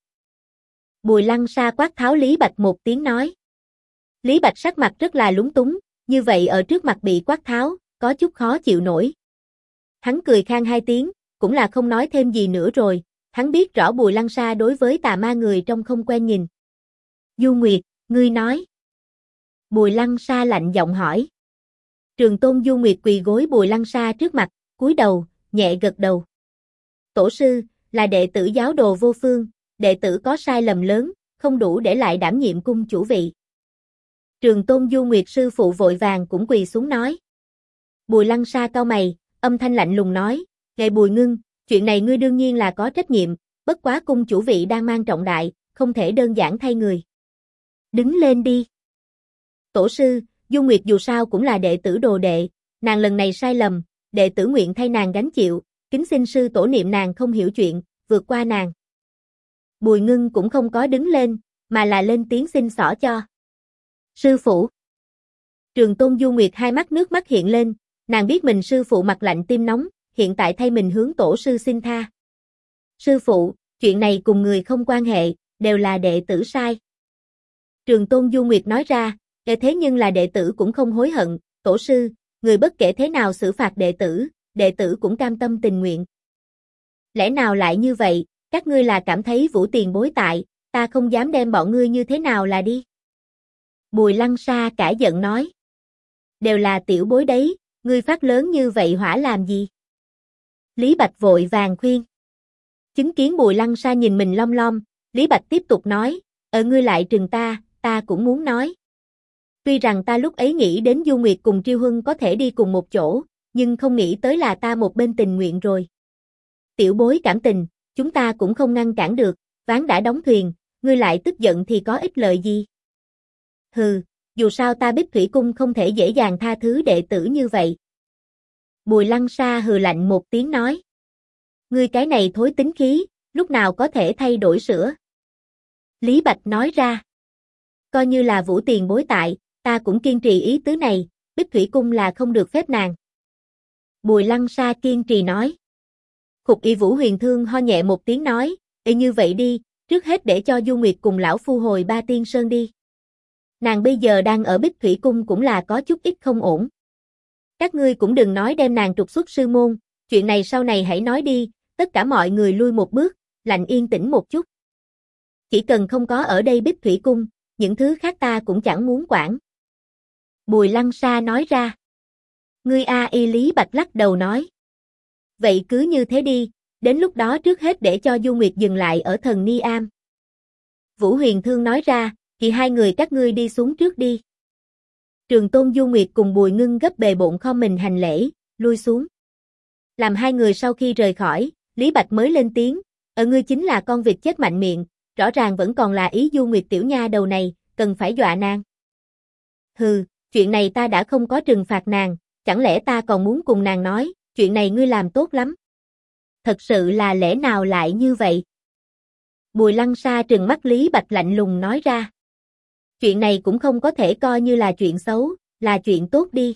Bùi Lăng Sa quát tháo Lý Bạch một tiếng nói. Lý Bạch sắc mặt rất là lúng túng, như vậy ở trước mặt bị quát tháo, có chút khó chịu nổi. Hắn cười khan hai tiếng, cũng là không nói thêm gì nữa rồi, hắn biết rõ Bùi Lăng Sa đối với tà ma người trong không quen nhìn. Du Nguyệt, ngươi nói. Bùi Lăng Sa lạnh giọng hỏi. Trường Tôn Du Nguyệt quỳ gối Bùi Lăng Sa trước mặt, cúi đầu, nhẹ gật đầu. Tổ sư, là đệ tử giáo đồ vô phương, đệ tử có sai lầm lớn, không đủ để lại đảm nhiệm cung chủ vị. Trường Tôn Du Nguyệt sư phụ vội vàng cũng quỳ xuống nói. Bùi Lăng Sa cau mày, âm thanh lạnh lùng nói, "Ngài Bùi Ngưng, chuyện này ngươi đương nhiên là có trách nhiệm, bất quá cung chủ vị đang mang trọng đại, không thể đơn giản thay người. Đứng lên đi." Tổ sư, Du Nguyệt dù sao cũng là đệ tử đồ đệ, nàng lần này sai lầm, đệ tử nguyện thay nàng gánh chịu, kính xin sư tổ niệm nàng không hiểu chuyện, vượt qua nàng. Bùi Ngưng cũng không có đứng lên, mà là lên tiếng xin xỏ cho. Sư phụ. Trường Tôn Du Nguyệt hai mắt nước mắt hiện lên, nàng biết mình sư phụ mặt lạnh tim nóng, hiện tại thay mình hướng tổ sư xin tha. Sư phụ, chuyện này cùng người không quan hệ, đều là đệ tử sai. Trường Tôn Du Nguyệt nói ra, thế nhưng là đệ tử cũng không hối hận, tổ sư, người bất kể thế nào xử phạt đệ tử cũng cam tâm tình nguyện. Lẽ nào lại như vậy, các ngươi là cảm thấy Vũ tiền bối tại, ta không dám đem bọn ngươi như thế nào là đi. Bùi Lăng Sa cả giận nói. Đều là tiểu bối đấy, ngươi phát lớn như vậy hỏa làm gì? Lý Bạch vội vàng khuyên. Chứng kiến Bùi Lăng Sa nhìn mình lom lom, Lý Bạch tiếp tục nói, ngươi lại trừng ta cũng muốn nói. Tuy rằng ta lúc ấy nghĩ đến Du Nguyệt cùng Triêu Huân có thể đi cùng một chỗ, nhưng không nghĩ tới là ta một bên tình nguyện rồi. Tiểu bối cảm tình, chúng ta cũng không ngăn cản được, ván đã đóng thuyền, ngươi lại tức giận thì có ích lợi gì? Hừ, dù sao ta Bích Thủy Cung không thể dễ dàng tha thứ đệ tử như vậy. Bùi Lăng Sa hừ lạnh một tiếng nói. Ngươi cái này thối tính khí, lúc nào có thể thay đổi sửa. Lý Bạch nói ra. Coi như là Vũ tiền bối tại, ta cũng kiên trì ý tứ này, Bích Thủy Cung là không được phép nàng. Bùi Lăng Sa kiên trì nói. Khục Y Vũ Huyền Thương ho nhẹ một tiếng nói, như vậy đi, trước hết để cho Du Nguyệt cùng lão phu hồi Ba Tiên Sơn đi. Nàng bây giờ đang ở Bích Thủy Cung cũng là có chút ít không ổn. Các ngươi cũng đừng nói đem nàng trục xuất sư môn, chuyện này sau này hãy nói đi, tất cả mọi người lui một bước, lạnh yên tĩnh một chút. Chỉ cần không có ở đây Bích Thủy Cung, những thứ khác ta cũng chẳng muốn quản. Bùi Lăng Sa nói ra. Ngươi Y Lý Bạch lắc đầu nói. Vậy cứ như thế đi, đến lúc đó trước hết để cho Du Nguyệt dừng lại ở Thần Ni Am. Vũ Huyền Thương nói ra, thì hai người các ngươi đi xuống trước đi. Trường Tôn Du Nguyệt cùng Bùi Ngưng gấp bề bộn khom mình hành lễ, lui xuống. Làm hai người sau khi rời khỏi, Lý Bạch mới lên tiếng, ngươi chính là con vịt chết mạnh miệng, rõ ràng vẫn còn là ý Du Nguyệt tiểu nha đầu này, cần phải dọa nàng. Hừ, chuyện này ta đã không có trừng phạt nàng, chẳng lẽ ta còn muốn cùng nàng nói, chuyện này ngươi làm tốt lắm. Thật sự là lẽ nào lại như vậy? Bùi Lăng Sa trừng mắt Lý Bạch lạnh lùng nói ra. Chuyện này cũng không có thể coi như là chuyện xấu, là chuyện tốt đi.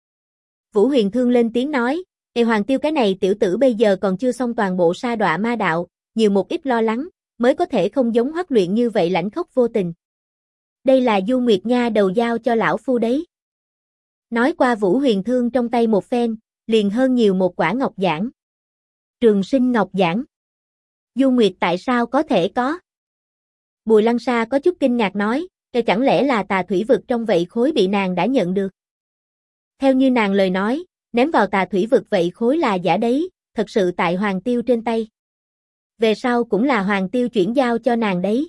Vũ Huyền Thương lên tiếng nói, Hoàng Tiêu cái này tiểu tử bây giờ còn chưa xong toàn bộ sa đọa ma đạo, nhiều một ít lo lắng, mới có thể không giống Hoắc Luyện như vậy lãnh khốc vô tình. Đây là Du Nguyệt nha đầu giao cho lão phu đấy. Nói qua Vũ Huyền Thương trong tay một phen, liền hơn nhiều một quả ngọc giản. Trường sinh ngọc giản. Du Nguyệt tại sao có thể có? Bùi Lăng Sa có chút kinh ngạc nói, chẳng lẽ là tà thủy vực trong vậy khối bị nàng đã nhận được? Theo như nàng lời nói, ném vào tà thủy vực vậy khối là giả đấy, thật sự tại Hoàng Tiêu trên tay. Về sau cũng là Hoàng Tiêu chuyển giao cho nàng đấy.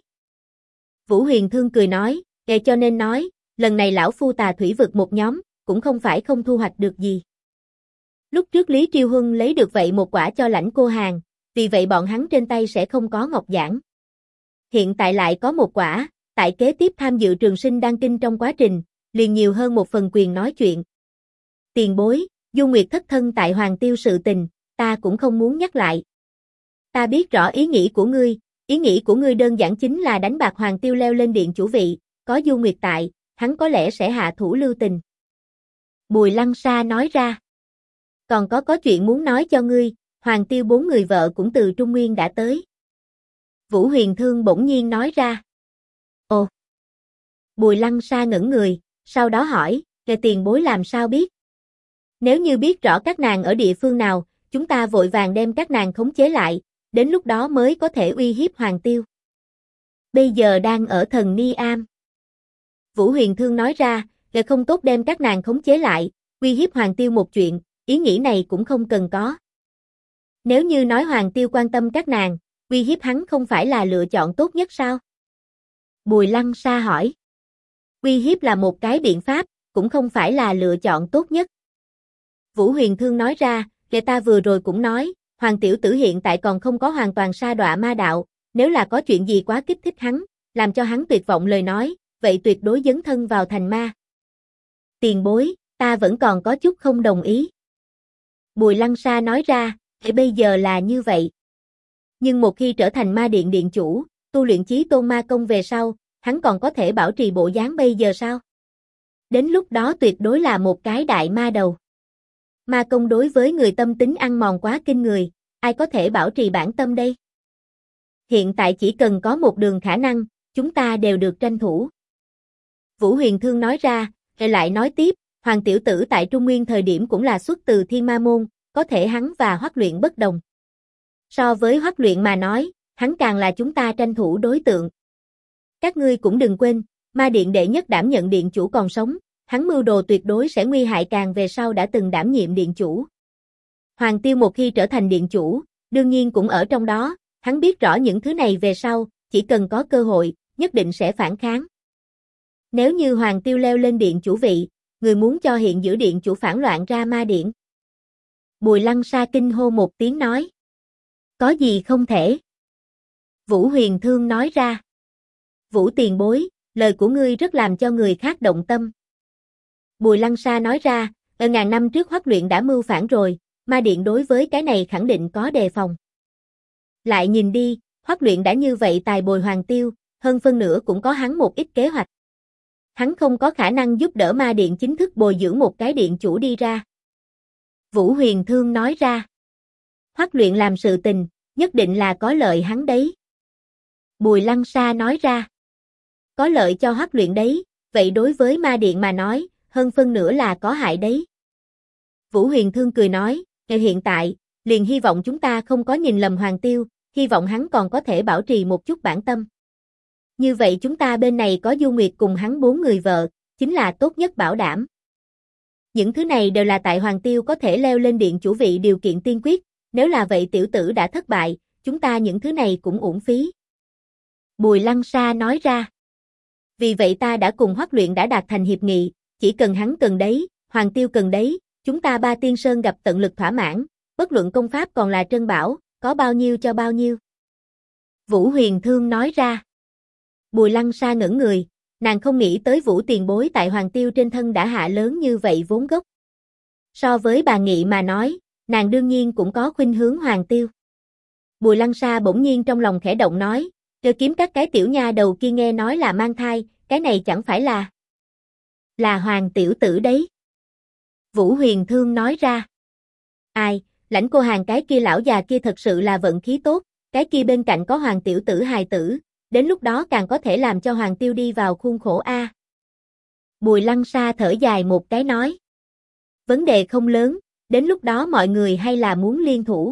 Vũ Huyền Thương cười nói, cho nên nói, lần này lão phu tà thủy vực một nhóm, cũng không phải không thu hoạch được gì. Lúc trước Lý Triêu Huân lấy được vậy một quả cho Lãnh Cô Hàn, vì vậy bọn hắn trên tay sẽ không có ngọc giản. Hiện tại lại có một quả, tại kế tiếp tham dự trường sinh đan kinh trong quá trình, liền nhiều hơn một phần quyền nói chuyện. Tiền bối, Du Nguyệt thất thân tại Hoàng Tiêu sự tình, ta cũng không muốn nhắc lại. Ta biết rõ ý nghĩ của ngươi đơn giản chính là đánh bạc Hoàng Tiêu leo lên điện chủ vị, có Du Nguyệt tại, hắn có lẽ sẽ hạ thủ lưu tình. Bùi Lăng Sa nói ra. Còn có chuyện muốn nói cho ngươi, Hoàng Tiêu 4 người vợ cũng từ Trung Nguyên đã tới. Vũ Huyền Thương bỗng nhiên nói ra. Ồ! Bùi Lăng Sa ngẩn người, sau đó hỏi, tiền bối làm sao biết? Nếu như biết rõ các nàng ở địa phương nào, chúng ta vội vàng đem các nàng khống chế lại, đến lúc đó mới có thể uy hiếp Hoàng Tiêu. Bây giờ đang ở Thần Ni Am. Vũ Huyền Thương nói ra, không tốt đem các nàng khống chế lại, uy hiếp Hoàng Tiêu một chuyện, ý nghĩ này cũng không cần có. Nếu như nói Hoàng Tiêu quan tâm các nàng, uy hiếp hắn không phải là lựa chọn tốt nhất sao? Bùi Lăng Sa hỏi. Uy hiếp là một cái biện pháp, cũng không phải là lựa chọn tốt nhất. Vũ Huyền Thương nói ra, ta vừa rồi cũng nói, Hoàng tiểu tử hiện tại còn không có hoàn toàn sa đọa ma đạo, nếu là có chuyện gì quá kích thích hắn, làm cho hắn tuyệt vọng lời nói, vậy tuyệt đối dấn thân vào thành ma. Tiền bối, ta vẫn còn có chút không đồng ý. Bùi Lăng Sa nói ra, bây giờ là như vậy. Nhưng một khi trở thành ma điện điện chủ, tu luyện chí tôn ma công về sau, hắn còn có thể bảo trì bộ dáng bây giờ sao? Đến lúc đó tuyệt đối là một cái đại ma đầu. Ma công đối với người tâm tính ăn mòn quá kinh người, ai có thể bảo trì bản tâm đây? Hiện tại chỉ cần có một đường khả năng, chúng ta đều được tranh thủ. Vũ Huyền Thương nói ra, lại nói tiếp, Hoàng tiểu tử tại Trung Nguyên thời điểm cũng là xuất từ Thiên Ma môn, có thể hắn và Hoắc Luyện bất đồng. So với Hoắc Luyện mà nói, hắn càng là chúng ta tranh thủ đối tượng. Các ngươi cũng đừng quên, ma điện đệ nhất đảm nhận điện chủ còn sống, hắn mưu đồ tuyệt đối sẽ nguy hại càng về sau đã từng đảm nhiệm điện chủ. Hoàng Tiêu một khi trở thành điện chủ, đương nhiên cũng ở trong đó, hắn biết rõ những thứ này về sau, chỉ cần có cơ hội, nhất định sẽ phản kháng. Nếu như Hoàng Tiêu leo lên điện chủ vị, người muốn cho hiện giữ điện chủ phản loạn ra ma điện. Bùi Lăng Sa kinh hô một tiếng nói. Có gì không thể? Vũ Huyền Thương nói ra. Vũ tiền bối, lời của ngươi rất làm cho người khác động tâm. Bùi Lăng Sa nói ra, ở ngàn năm trước Hoắc Luyện đã mưu phản rồi, ma điện đối với cái này khẳng định có đề phòng. Lại nhìn đi, Hoắc Luyện đã như vậy tài bồi Hoàng Tiêu, hơn phân nửa cũng có hắn một ít kế hoạch. Hắn không có khả năng giúp đỡ ma điện chính thức bồi dưỡng một cái điện chủ đi ra. Vũ Huyền Thương nói ra. Hoắc Luyện làm sự tình, nhất định là có lợi hắn đấy. Bùi Lăng Sa nói ra. Có lợi cho Hoắc Luyện đấy, vậy đối với ma điện mà nói, hơn phân nửa là có hại đấy. Vũ Huyền Thương cười nói, hiện tại, liền hy vọng chúng ta không có nhìn lầm Hoàng Tiêu, hy vọng hắn còn có thể bảo trì một chút bản tâm. Như vậy chúng ta bên này có Du Nguyệt cùng hắn 4 người vợ, chính là tốt nhất bảo đảm. Những thứ này đều là tại Hoàng Tiêu có thể leo lên điện chủ vị điều kiện tiên quyết, nếu là vậy tiểu tử đã thất bại, chúng ta những thứ này cũng uổng phí. Bùi Lăng Sa nói ra. Vì vậy ta đã cùng Hoắc Luyện đã đạt thành hiệp nghị, chỉ cần hắn cần đấy, Hoàng Tiêu cần đấy, chúng ta ba tiên sơn gặp tận lực thỏa mãn, bất luận công pháp còn là trân bảo, có bao nhiêu cho bao nhiêu. Vũ Huyền Thương nói ra. Bùi Lăng Sa ngẩn người, nàng không nghĩ tới Vũ tiền bối tại Hoàng Tiêu trên thân đã hạ lớn như vậy vốn gốc. So với bà Nghị mà nói, nàng đương nhiên cũng có khuynh hướng Hoàng Tiêu. Bùi Lăng Sa bỗng nhiên trong lòng khẽ động nói, Cơ Kiếm các cái tiểu nha đầu kia nghe nói là mang thai, cái này chẳng phải là Hoàng tiểu tử đấy. Vũ Huyền Thương nói ra. Ai, Lãnh Cô Hàn cái kia lão già kia thật sự là vận khí tốt, cái kia bên cạnh có Hoàng tiểu tử hài tử, đến lúc đó càng có thể làm cho Hoàng Tiêu đi vào khuôn khổ a. Bùi Lăng Sa thở dài một cái nói. Vấn đề không lớn, đến lúc đó mọi người hay là muốn liên thủ.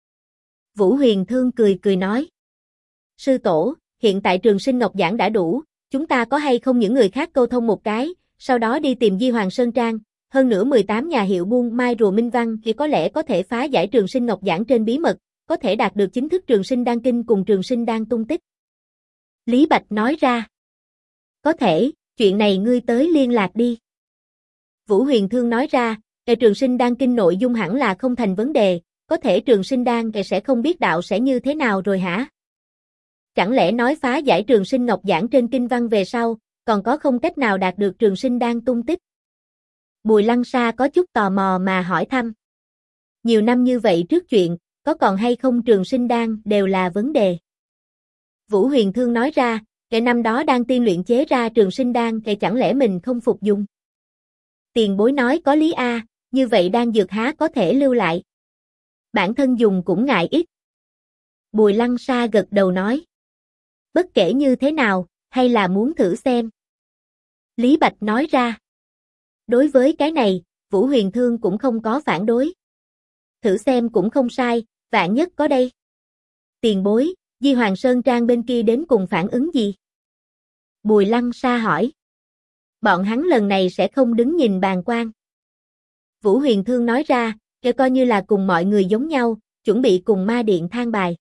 Vũ Huyền Thương cười cười nói. Sư tổ, hiện tại Trường Sinh Ngọc Giảng đã đủ, chúng ta có hay không những người khác câu thông một cái, sau đó đi tìm Di Hoàng Sơn Trang, hơn nữa 18 nhà hiệu buôn mai rùa minh văn thì có lẽ có thể phá giải Trường Sinh Ngọc Giảng trên bí mật, có thể đạt được chính thức Trường Sinh Đan Kinh cùng Trường Sinh Đan tung tích. Lý Bạch nói ra. Có thể, chuyện này ngươi tới liên lạc đi. Vũ Huyền Thương nói ra, Trường Sinh Đan Kinh nội dung hẳn là không thành vấn đề, có thể Trường Sinh Đan sẽ không biết đạo sẽ như thế nào rồi hả? Chẳng lẽ nói phá giải Trường Sinh Ngọc Giảng trên kinh văn về sau, còn có không cách nào đạt được Trường Sinh Đan tung tích? Bùi Lăng Sa có chút tò mò mà hỏi thăm. Nhiều năm như vậy trước chuyện, có còn hay không Trường Sinh Đan đều là vấn đề. Vũ Huyền Thương nói ra, cái năm đó đang tiên luyện chế ra Trường Sinh Đan, cái chẳng lẽ mình không phục dùng? Tiền bối nói có lý a, như vậy đan dược há có thể lưu lại. Bản thân dùng cũng ngại ít. Bùi Lăng Sa gật đầu nói. Bất kể như thế nào, hay là muốn thử xem. Lý Bạch nói ra. Đối với cái này, Vũ Huyền Thương cũng không có phản đối. Thử xem cũng không sai, vạn nhất có đây. Tiền bối, Di Hoàng Sơn Trang bên kia đến cùng phản ứng gì? Bùi Lăng Sa hỏi. Bọn hắn lần này sẽ không đứng nhìn bàn quan. Vũ Huyền Thương nói ra, kêu coi như là cùng mọi người giống nhau, chuẩn bị cùng ma điện than bài.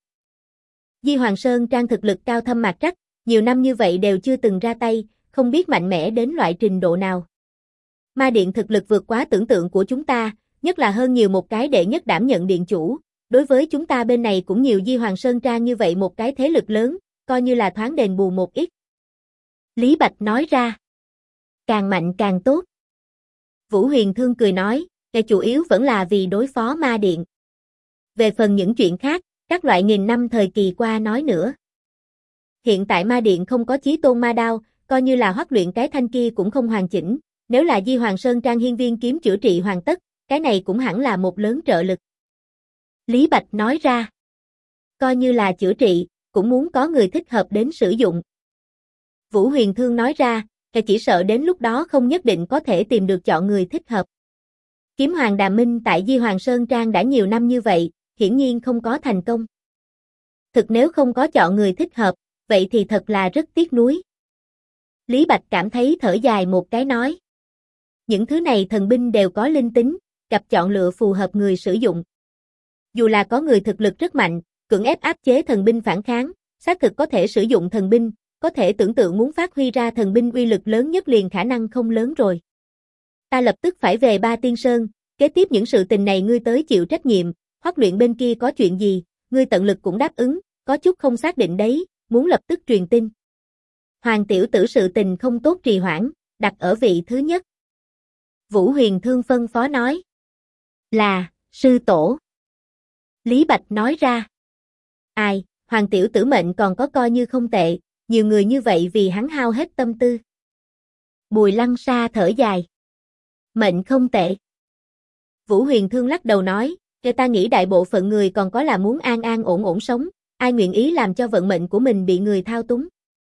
Di Hoàng Sơn Trang thực lực cao thâm mạc trắc, nhiều năm như vậy đều chưa từng ra tay, không biết mạnh mẽ đến loại trình độ nào. Ma điện thực lực vượt quá tưởng tượng của chúng ta, nhất là hơn nhiều một cái đệ nhất đảm nhận điện chủ. Đối với chúng ta bên này cũng nhiều Di Hoàng Sơn Trang như vậy một cái thế lực lớn, coi như là thoáng đền bù một ít. Lý Bạch nói ra. Càng mạnh càng tốt. Vũ Huyền Thương cười nói, cái chủ yếu vẫn là vì đối phó ma điện. Về phần những chuyện khác, các loại nghìn năm thời kỳ qua nói nữa. Hiện tại ma điện không có chí tôn ma đao, coi như là Hoắc Luyện cái thanh kia cũng không hoàn chỉnh, nếu là Di Hoàng Sơn Trang hiên viên kiếm chữa trị hoàn tất, cái này cũng hẳn là một lớn trợ lực. Lý Bạch nói ra. Coi như là chữa trị, cũng muốn có người thích hợp đến sử dụng. Vũ Huyền Thương nói ra, cái chỉ sợ đến lúc đó không nhất định có thể tìm được chọn người thích hợp. Kiếm Hoàng Đàm Minh tại Di Hoàng Sơn Trang đã nhiều năm như vậy, hiển nhiên không có thành công. Thực nếu không có chọn người thích hợp, vậy thì thật là rất tiếc nuối. Lý Bạch cảm thấy thở dài một cái nói. Những thứ này thần binh đều có linh tính, gặp chọn lựa phù hợp người sử dụng. Dù là có người thực lực rất mạnh, cưỡng ép áp chế thần binh phản kháng, xác thực có thể sử dụng thần binh, có thể tưởng tượng muốn phát huy ra thần binh uy lực lớn nhất liền khả năng không lớn rồi. Ta lập tức phải về Ba Tiên Sơn, kế tiếp những sự tình này ngươi tới chịu trách nhiệm, Hoắc Luyện bên kia có chuyện gì, ngươi tận lực cũng đáp ứng, có chút không xác định đấy, muốn lập tức truyền tin. Hoàng tiểu tử sự tình không tốt trì hoãn, đặt ở vị thứ nhất. Vũ Huyền Thương phân phó nói. Là, sư tổ. Lý Bạch nói ra. Ai, Hoàng tiểu tử mệnh còn có coi như không tệ, nhiều người như vậy vì hắn hao hết tâm tư. Bùi Lăng Sa thở dài. Mệnh không tệ. Vũ Huyền Thương lắc đầu nói, ta nghĩ đại bộ phận người còn có là muốn an an ổn ổn sống, ai nguyện ý làm cho vận mệnh của mình bị người thao túng.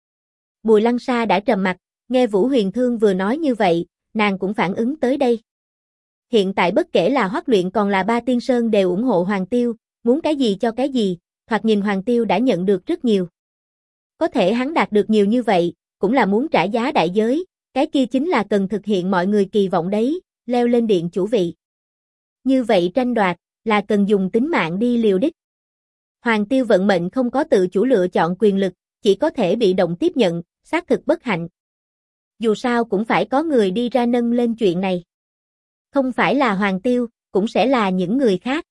Bùi Lăng Sa đã trầm mặt, nghe Vũ Huyền Thương vừa nói như vậy, nàng cũng phản ứng tới đây. Hiện tại bất kể là Hoắc Luyện còn là Ba Tiên Sơn đều ủng hộ Hoàng Tiêu, muốn cái gì cho cái gì, thoạt nhìn Hoàng Tiêu đã nhận được rất nhiều. Có thể hắn đạt được nhiều như vậy, cũng là muốn trả giá đại giới, cái kia chính là cần thực hiện mọi người kỳ vọng đấy, leo lên điện chủ vị. Như vậy tranh đoạt, là cần dùng tính mạng đi liều đích. Hoàng Tiêu vận mệnh không có tự chủ lựa chọn quyền lực, chỉ có thể bị động tiếp nhận, xác thực bất hạnh. Dù sao cũng phải có người đi ra nâng lên chuyện này. Không phải là Hoàng Tiêu, cũng sẽ là những người khác.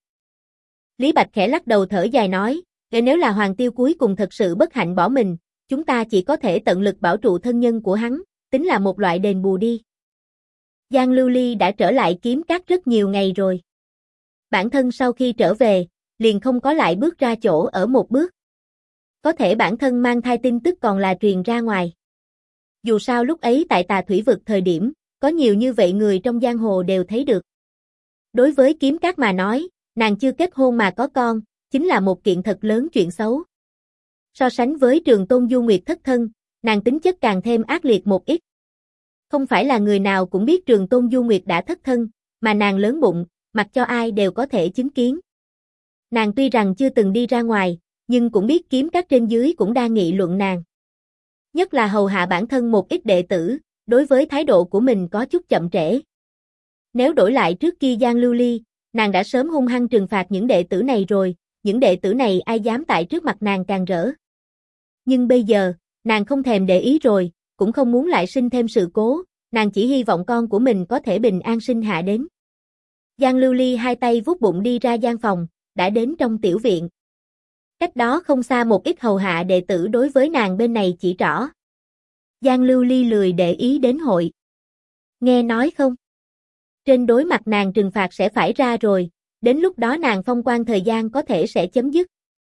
Lý Bạch khẽ lắc đầu thở dài nói, nếu là Hoàng Tiêu cuối cùng thật sự bất hạnh bỏ mình, chúng ta chỉ có thể tận lực bảo trụ thân nhân của hắn, tính là một loại đền bù đi. Giang Lưu Ly đã trở lại kiếm cát rất nhiều ngày rồi. Bản thân sau khi trở về, liền không có lại bước ra chỗ ở một bước. Có thể bản thân mang thai tin tức còn là truyền ra ngoài. Dù sao lúc ấy tại Tà Thủy Vực thời điểm, có nhiều như vậy người trong giang hồ đều thấy được. Đối với kiếm cát mà nói, nàng chưa kết hôn mà có con, chính là một kiện thật lớn chuyện xấu. So sánh với Trường Tôn Du Nguyệt thất thân, nàng tính chất càng thêm ác liệt một ít. Không phải là người nào cũng biết Trường Tôn Du Nguyệt đã thất thân, mà nàng lớn bụng, mặc cho ai đều có thể chứng kiến. Nàng tuy rằng chưa từng đi ra ngoài, nhưng cũng biết kiếm cát trên dưới cũng đang nghị luận nàng. Nhất là hầu hạ bản thân một ít đệ tử, đối với thái độ của mình có chút chậm trễ. Nếu đổi lại trước kia Giang Lưu Ly, nàng đã sớm hung hăng trừng phạt những đệ tử này rồi, những đệ tử này ai dám tại trước mặt nàng càng rỡ. Nhưng bây giờ, nàng không thèm để ý rồi, cũng không muốn lại sinh thêm sự cố, nàng chỉ hy vọng con của mình có thể bình an sinh hạ đến. Giang Lưu Ly hai tay vuốt bụng đi ra gian phòng, đã đến trong tiểu viện. Cách đó không xa một ít hầu hạ đệ tử đối với nàng bên này chỉ trỏ. Giang Lưu Ly lười để ý đến hội. Nghe nói không? Trên đối mặt nàng trừng phạt sẽ phải ra rồi, đến lúc đó nàng phong quan thời gian có thể sẽ chấm dứt.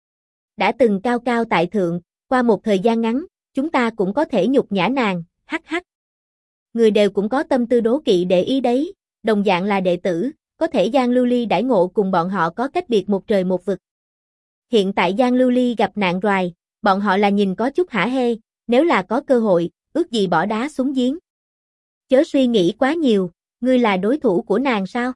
Đã từng cao cao tại thượng, qua một thời gian ngắn, chúng ta cũng có thể nhục nhã nàng, hắc hắc. Người đều cũng có tâm tư đố kỵ để ý đấy, đồng dạng là đệ tử, có thể Giang Lưu Ly đãi ngộ cùng bọn họ có cách biệt một trời một vực. Hiện tại Giang Lưu Ly gặp nạn rồi, bọn họ là nhìn có chút hả hê, nếu là có cơ hội, ước gì bỏ đá xuống giếng. Chớ suy nghĩ quá nhiều, ngươi là đối thủ của nàng sao?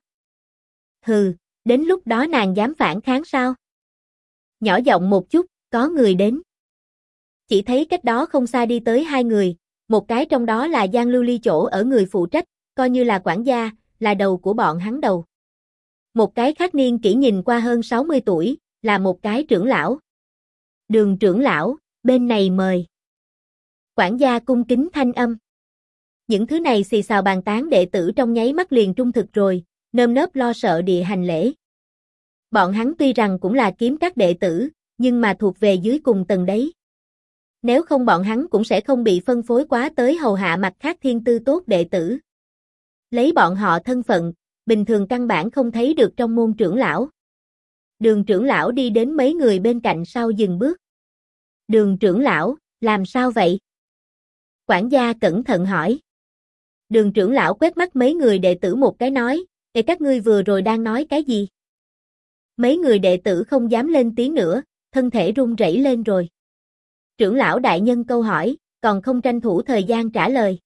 Hừ, đến lúc đó nàng dám phản kháng sao? Nhỏ giọng một chút, có người đến. Chỉ thấy cách đó không xa đi tới hai người, một cái trong đó là Giang Lưu Ly chỗ ở người phụ trách, coi như là quản gia, là đầu của bọn hắn đầu. Một cái khác niên kỷ nhìn qua hơn 60 tuổi, là một cái trưởng lão. Đường trưởng lão, bên này mời. Quản gia cung kính thanh âm. Những thứ này xì xào bàn tán đệ tử trong nháy mắt liền trung thực rồi, nơm nớp lo sợ địa hành lễ. Bọn hắn tuy rằng cũng là kiếm các đệ tử, nhưng mà thuộc về dưới cùng tầng đấy. Nếu không bọn hắn cũng sẽ không bị phân phối quá tới hầu hạ mặt khác thiên tư tốt đệ tử. Lấy bọn họ thân phận, bình thường căn bản không thấy được trong môn trưởng lão. Đường trưởng lão đi đến mấy người bên cạnh sau dừng bước. Đường trưởng lão, làm sao vậy? Quản gia cẩn thận hỏi. Đường trưởng lão quét mắt mấy người đệ tử một cái nói, các ngươi vừa rồi đang nói cái gì? Mấy người đệ tử không dám lên tiếng nữa, thân thể run rẩy lên rồi. Trưởng lão đại nhân câu hỏi, còn không tranh thủ thời gian trả lời.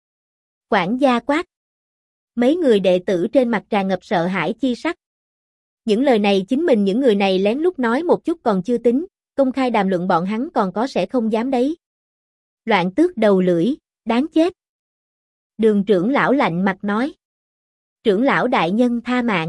Quản gia quát. Mấy người đệ tử trên mặt tràn ngập sợ hãi chi sắc. Những lời này chính mình những người này lén lút nói một chút còn chưa tính, công khai đàm luận bọn hắn còn có sẽ không dám đấy. Loạn tước đầu lưỡi, đáng chết. Đường trưởng lão lạnh mặt nói. Trưởng lão đại nhân tha mạng.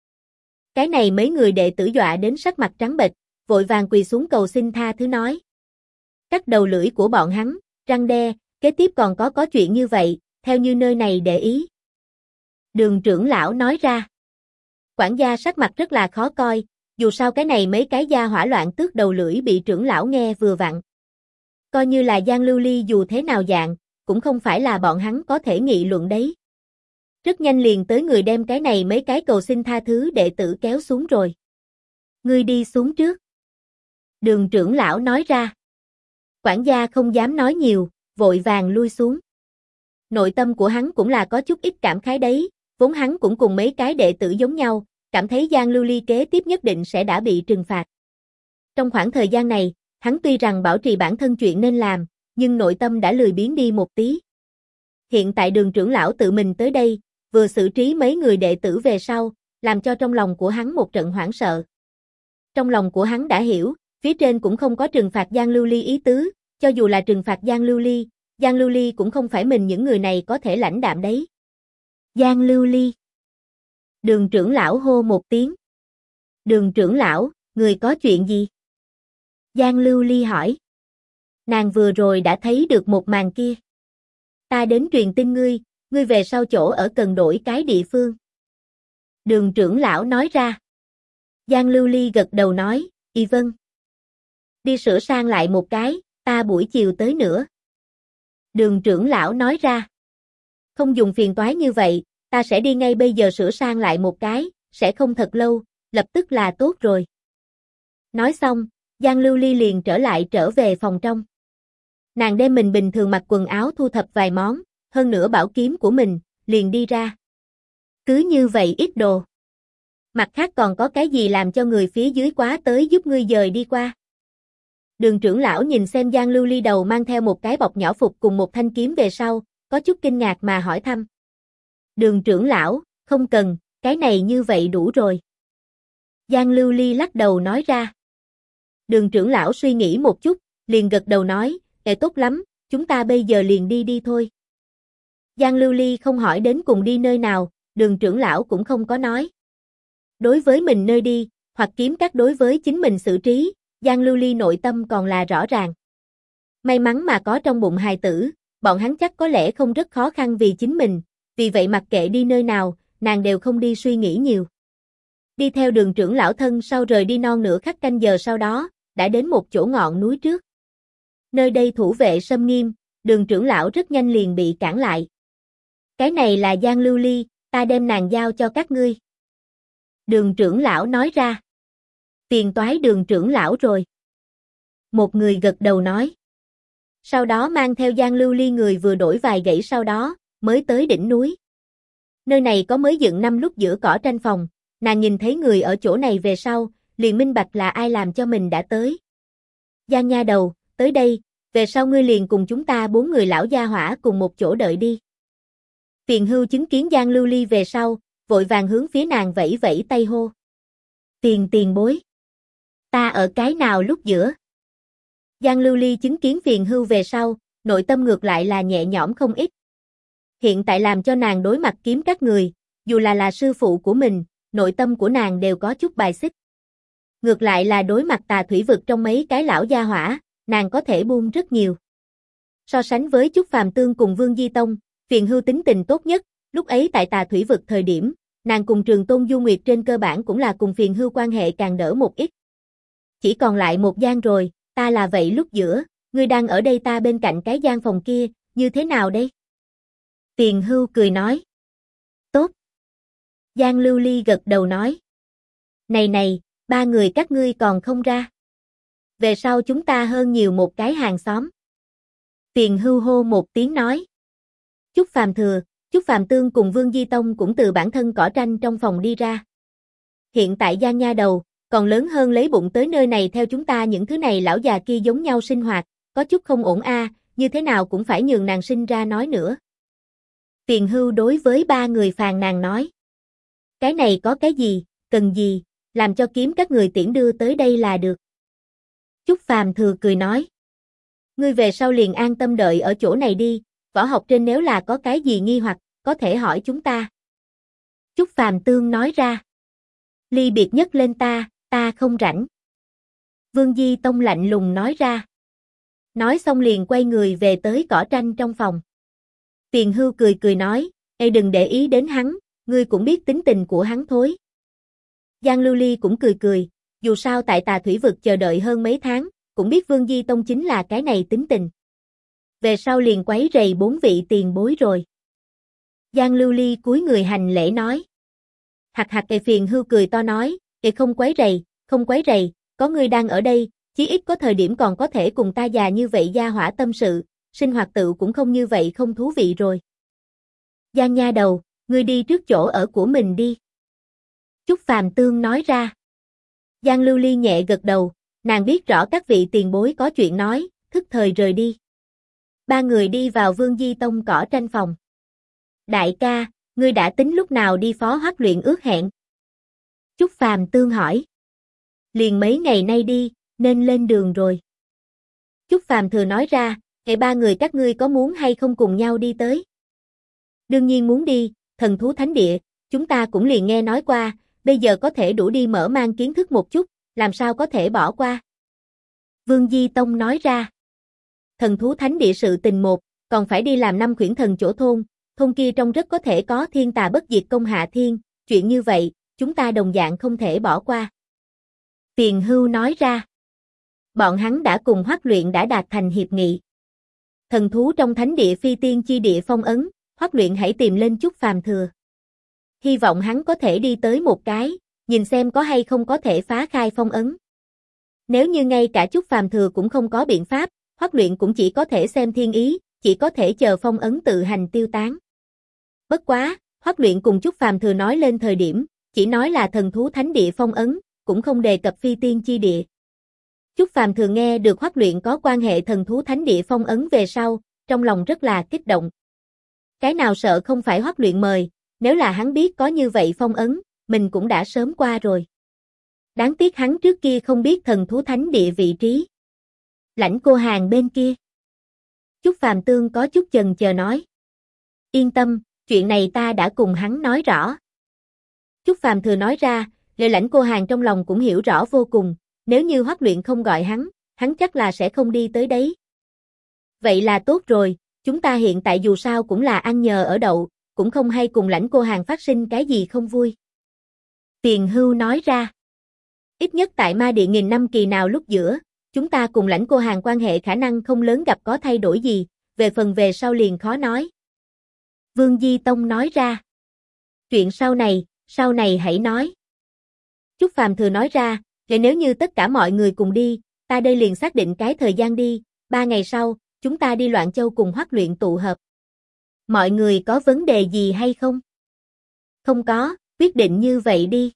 Cái này mấy người đệ tử dọa đến sắc mặt trắng bệch, vội vàng quỳ xuống cầu xin tha thứ nói. Cắt đầu lưỡi của bọn hắn, răng đe, kế tiếp còn có chuyện như vậy, theo như nơi này để ý. Đường trưởng lão nói ra. Quản gia sắc mặt rất là khó coi, dù sao cái này mấy cái gia hỏa loạn tước đầu lưỡi bị trưởng lão nghe vừa vặn. Coi như là Giang Lưu Ly dù thế nào dạng, cũng không phải là bọn hắn có thể nghị luận đấy. Rất nhanh liền tới người đem cái này mấy cái cầu xin tha thứ đệ tử kéo xuống rồi. Ngươi đi xuống trước. Đường trưởng lão nói ra. Quản gia không dám nói nhiều, vội vàng lui xuống. Nội tâm của hắn cũng là có chút ít cảm khái đấy, vốn hắn cũng cùng mấy cái đệ tử giống nhau, cảm thấy Giang Lưu Ly kế tiếp nhất định sẽ đã bị trừng phạt. Trong khoảng thời gian này, hắn tuy rằng bảo trì bản thân chuyện nên làm, nhưng nội tâm đã lười biếng đi một tí. Hiện tại Đường trưởng lão tự mình tới đây, vừa xử trí mấy người đệ tử về sau, làm cho trong lòng của hắn một trận hoảng sợ. Trong lòng của hắn đã hiểu, phía trên cũng không có trừng phạt Giang Lưu Ly ý tứ, cho dù là trừng phạt Giang Lưu Ly cũng không phải mình những người này có thể lãnh đạm đấy. Giang Lưu Ly. Đường trưởng lão hô một tiếng. Đường trưởng lão, người có chuyện gì? Giang Lưu Ly hỏi. Nàng vừa rồi đã thấy được một màn kia. Ta đến truyền tin ngươi, ngươi về sau chỗ ở cần đổi cái địa phương. Đường trưởng lão nói ra. Giang Lưu Ly gật đầu nói, y vâng. Đi sửa sang lại một cái, ta buổi chiều tới nữa. Đường trưởng lão nói ra. Không dùng phiền toái như vậy, ta sẽ đi ngay bây giờ sửa sang lại một cái, sẽ không thật lâu, lập tức là tốt rồi. Nói xong, Giang Lưu Ly liền trở về phòng trong. Nàng đem mình bình thường mặc quần áo thu thập vài món, hơn nữa bảo kiếm của mình, liền đi ra. Cứ như vậy ít đồ. Mặt khác còn có cái gì làm cho người phía dưới quá tới giúp ngươi dời đi qua. Đường trưởng lão nhìn xem Giang Lưu Ly đầu mang theo một cái bọc nhỏ phục cùng một thanh kiếm về sau, có chút kinh ngạc mà hỏi thăm. Đường trưởng lão, không cần, cái này như vậy đủ rồi. Giang Lưu Ly lắc đầu nói ra. Đường trưởng lão suy nghĩ một chút, liền gật đầu nói, tốt lắm, chúng ta bây giờ liền đi thôi. Giang Lưu Ly không hỏi đến cùng đi nơi nào, đường trưởng lão cũng không có nói. Đối với mình nơi đi, hoặc kiếm các đối với chính mình xử trí, Giang Lưu Ly nội tâm còn là rõ ràng. May mắn mà có trong bụng hài tử, bọn hắn chắc có lẽ không rất khó khăn vì chính mình, vì vậy mặc kệ đi nơi nào, nàng đều không đi suy nghĩ nhiều. Đi theo đường trưởng lão thân sau rời đi non nửa khắc canh giờ sau đó, đã đến một chỗ ngọn núi trước. Nơi đây thủ vệ xâm nghiêm, đường trưởng lão rất nhanh liền bị cản lại. Cái này là Giang Lưu Ly, ta đem nàng giao cho các ngươi. Đường trưởng lão nói ra. Phiền toái đường trưởng lão rồi. Một người gật đầu nói. Sau đó mang theo Giang Lưu Ly người vừa đổi vài gãy sau đó, mới tới đỉnh núi. Nơi này có mới dựng năm lúc giữa cỏ tranh phòng, nàng nhìn thấy người ở chỗ này về sau, liền minh bạch là ai làm cho mình đã tới. Giang nha đầu, tới đây, về sau ngươi liền cùng chúng ta 4 người lão gia hỏa cùng một chỗ đợi đi. Tiền Hưu chứng kiến Giang Lưu Ly về sau, vội vàng hướng phía nàng vẫy vẫy tay hô. Tiền bối. Ta ở cái nào lúc giữa? Giang Lưu Ly chứng kiến Tiền Hưu về sau, nội tâm ngược lại là nhẹ nhõm không ít. Hiện tại làm cho nàng đối mặt kiếm các người, dù là sư phụ của mình, nội tâm của nàng đều có chút bài xích. Ngược lại là đối mặt Tà Thủy Vực trong mấy cái lão gia hỏa, nàng có thể buông rất nhiều. So sánh với Chúc Phàm Tương cùng Vương Di Tông, Tiền Hưu tính tình tốt nhất, lúc ấy tại Tà Thủy Vực thời điểm, nàng cùng Trường Tôn Du Nguyệt trên cơ bản cũng là cùng Tiền Hưu quan hệ càng đỡ một ít. Chỉ còn lại một gian rồi, ta là vậy lúc giữa, ngươi đang ở đây ta bên cạnh cái gian phòng kia, như thế nào đây? Tiền Hưu cười nói. Tốt. Giang Lưu Ly gật đầu nói. Này, 3 người các ngươi còn không ra. Về sau chúng ta hơn nhiều một cái hàng xóm. Tiền Hưu hô một tiếng nói. Chúc Phàm Thừa, Chúc Phàm Tương cùng Vương Di Tông cũng từ bản thân cỏ tranh trong phòng đi ra. Hiện tại Giang nha đầu, còn lớn hơn lấy bụng tới nơi này theo chúng ta những thứ này lão già kia giống nhau sinh hoạt, có chút không ổn a, như thế nào cũng phải nhường nàng sinh ra nói nữa. Tiền Hưu đối với 3 người phàn nàn nói. Cái này có cái gì, cần gì, làm cho kiếm các người tiễn đưa tới đây là được. Chúc Phàm Thừa cười nói. Ngươi về sau liền an tâm đợi ở chỗ này đi, võ học trên nếu là có cái gì nghi hoặc, có thể hỏi chúng ta. Chúc Phàm Tương nói ra. Ly biệt nhất lên ta không rảnh. Vương Di Tông lạnh lùng nói ra. Nói xong liền quay người về tới cỏ tranh trong phòng. Tiền Hưu cười nói, ê đừng để ý đến hắn, ngươi cũng biết tính tình của hắn thối. Giang Lưu Ly cũng cười, dù sao tại Tà Thủy Vực chờ đợi hơn mấy tháng, cũng biết Vương Di Tông chính là cái này tính tình. Về sau liền quấy rầy 4 vị tiền bối rồi. Giang Lưu Ly cúi người hành lễ nói. Hạc Tiền Hưu cười to nói, không quấy rầy, có ngươi đang ở đây, chí ít có thời điểm còn có thể cùng ta già như vậy gia hỏa tâm sự, sinh hoạt tự cũng không như vậy không thú vị rồi. Giang nha đầu, ngươi đi trước chỗ ở của mình đi. Chúc Phàm Tương nói ra. Giang Lưu Ly nhẹ gật đầu, nàng biết rõ các vị tiền bối có chuyện nói, thức thời rời đi. Ba người đi vào Vương Di Tông cỏ tranh phòng. Đại ca, ngươi đã tính lúc nào đi Phó Hoắc luyện ước hẹn? Chúc Phàm Tương hỏi. Liền mấy ngày nay đi, nên lên đường rồi. Chúc Phàm Thừa nói ra, ba người các ngươi có muốn hay không cùng nhau đi tới? Đương nhiên muốn đi, thần thú thánh địa, chúng ta cũng liền nghe nói qua, bây giờ có thể đủ đi mở mang kiến thức một chút, làm sao có thể bỏ qua? Vương Di Tông nói ra. Thần thú thánh địa sự tình một, còn phải đi làm 5 khuyển thần chỗ thôn kia trong rất có thể có thiên tà bất diệt công hạ thiên, chuyện như vậy, chúng ta đồng dạng không thể bỏ qua. Tiền Hưu nói ra. Bọn hắn đã cùng Hoắc Luyện đã đạt thành hiệp nghị. Thần thú trong thánh địa phi tiên chi địa phong ấn, Hoắc Luyện hãy tìm lên Chúc Phàm Thừa. Hy vọng hắn có thể đi tới một cái, nhìn xem có hay không có thể phá khai phong ấn. Nếu như ngay cả Chúc Phàm Thừa cũng không có biện pháp, Hoắc Luyện cũng chỉ có thể xem thiên ý, chỉ có thể chờ phong ấn tự hành tiêu tán. Bất quá, Hoắc Luyện cùng Chúc Phàm Thừa nói lên thời điểm, chỉ nói là thần thú thánh địa phong ấn, cũng không đề cập phi tiên chi địa. Chúc Phàm Thừa nghe được Hoắc Luyện có quan hệ thần thú thánh địa phong ấn về sau, trong lòng rất là kích động. Cái nào sợ không phải Hoắc Luyện mời, nếu là hắn biết có như vậy phong ấn, mình cũng đã sớm qua rồi. Đáng tiếc hắn trước kia không biết thần thú thánh địa vị trí. Lãnh Cô Hàn bên kia. Chúc Phàm Tương có chút chần chờ nói. Yên tâm, chuyện này ta đã cùng hắn nói rõ. Chúc Phàm Thừa nói ra, lời Lãnh Cô Hàn trong lòng cũng hiểu rõ vô cùng, nếu như Hoắc Luyện không gọi hắn chắc là sẽ không đi tới đấy. Vậy là tốt rồi, chúng ta hiện tại dù sao cũng là ăn nhờ ở đậu, cũng không hay cùng Lãnh Cô Hàn phát sinh cái gì không vui. Tiền Hưu nói ra. Ít nhất tại Ma Địa nghìn năm kỳ nào lúc giữa, chúng ta cùng Lãnh Cô Hàn quan hệ khả năng không lớn gặp có thay đổi gì, về phần về sau liền khó nói. Vương Di Tông nói ra. Chuyện sau này hãy nói. Chúc Phàm Thừa nói ra, nếu như tất cả mọi người cùng đi, ta đây liền xác định cái thời gian đi, 3 ngày sau, chúng ta đi Loạn Châu cùng Hoắc Luyện tụ hợp. Mọi người có vấn đề gì hay không? Không có, quyết định như vậy đi.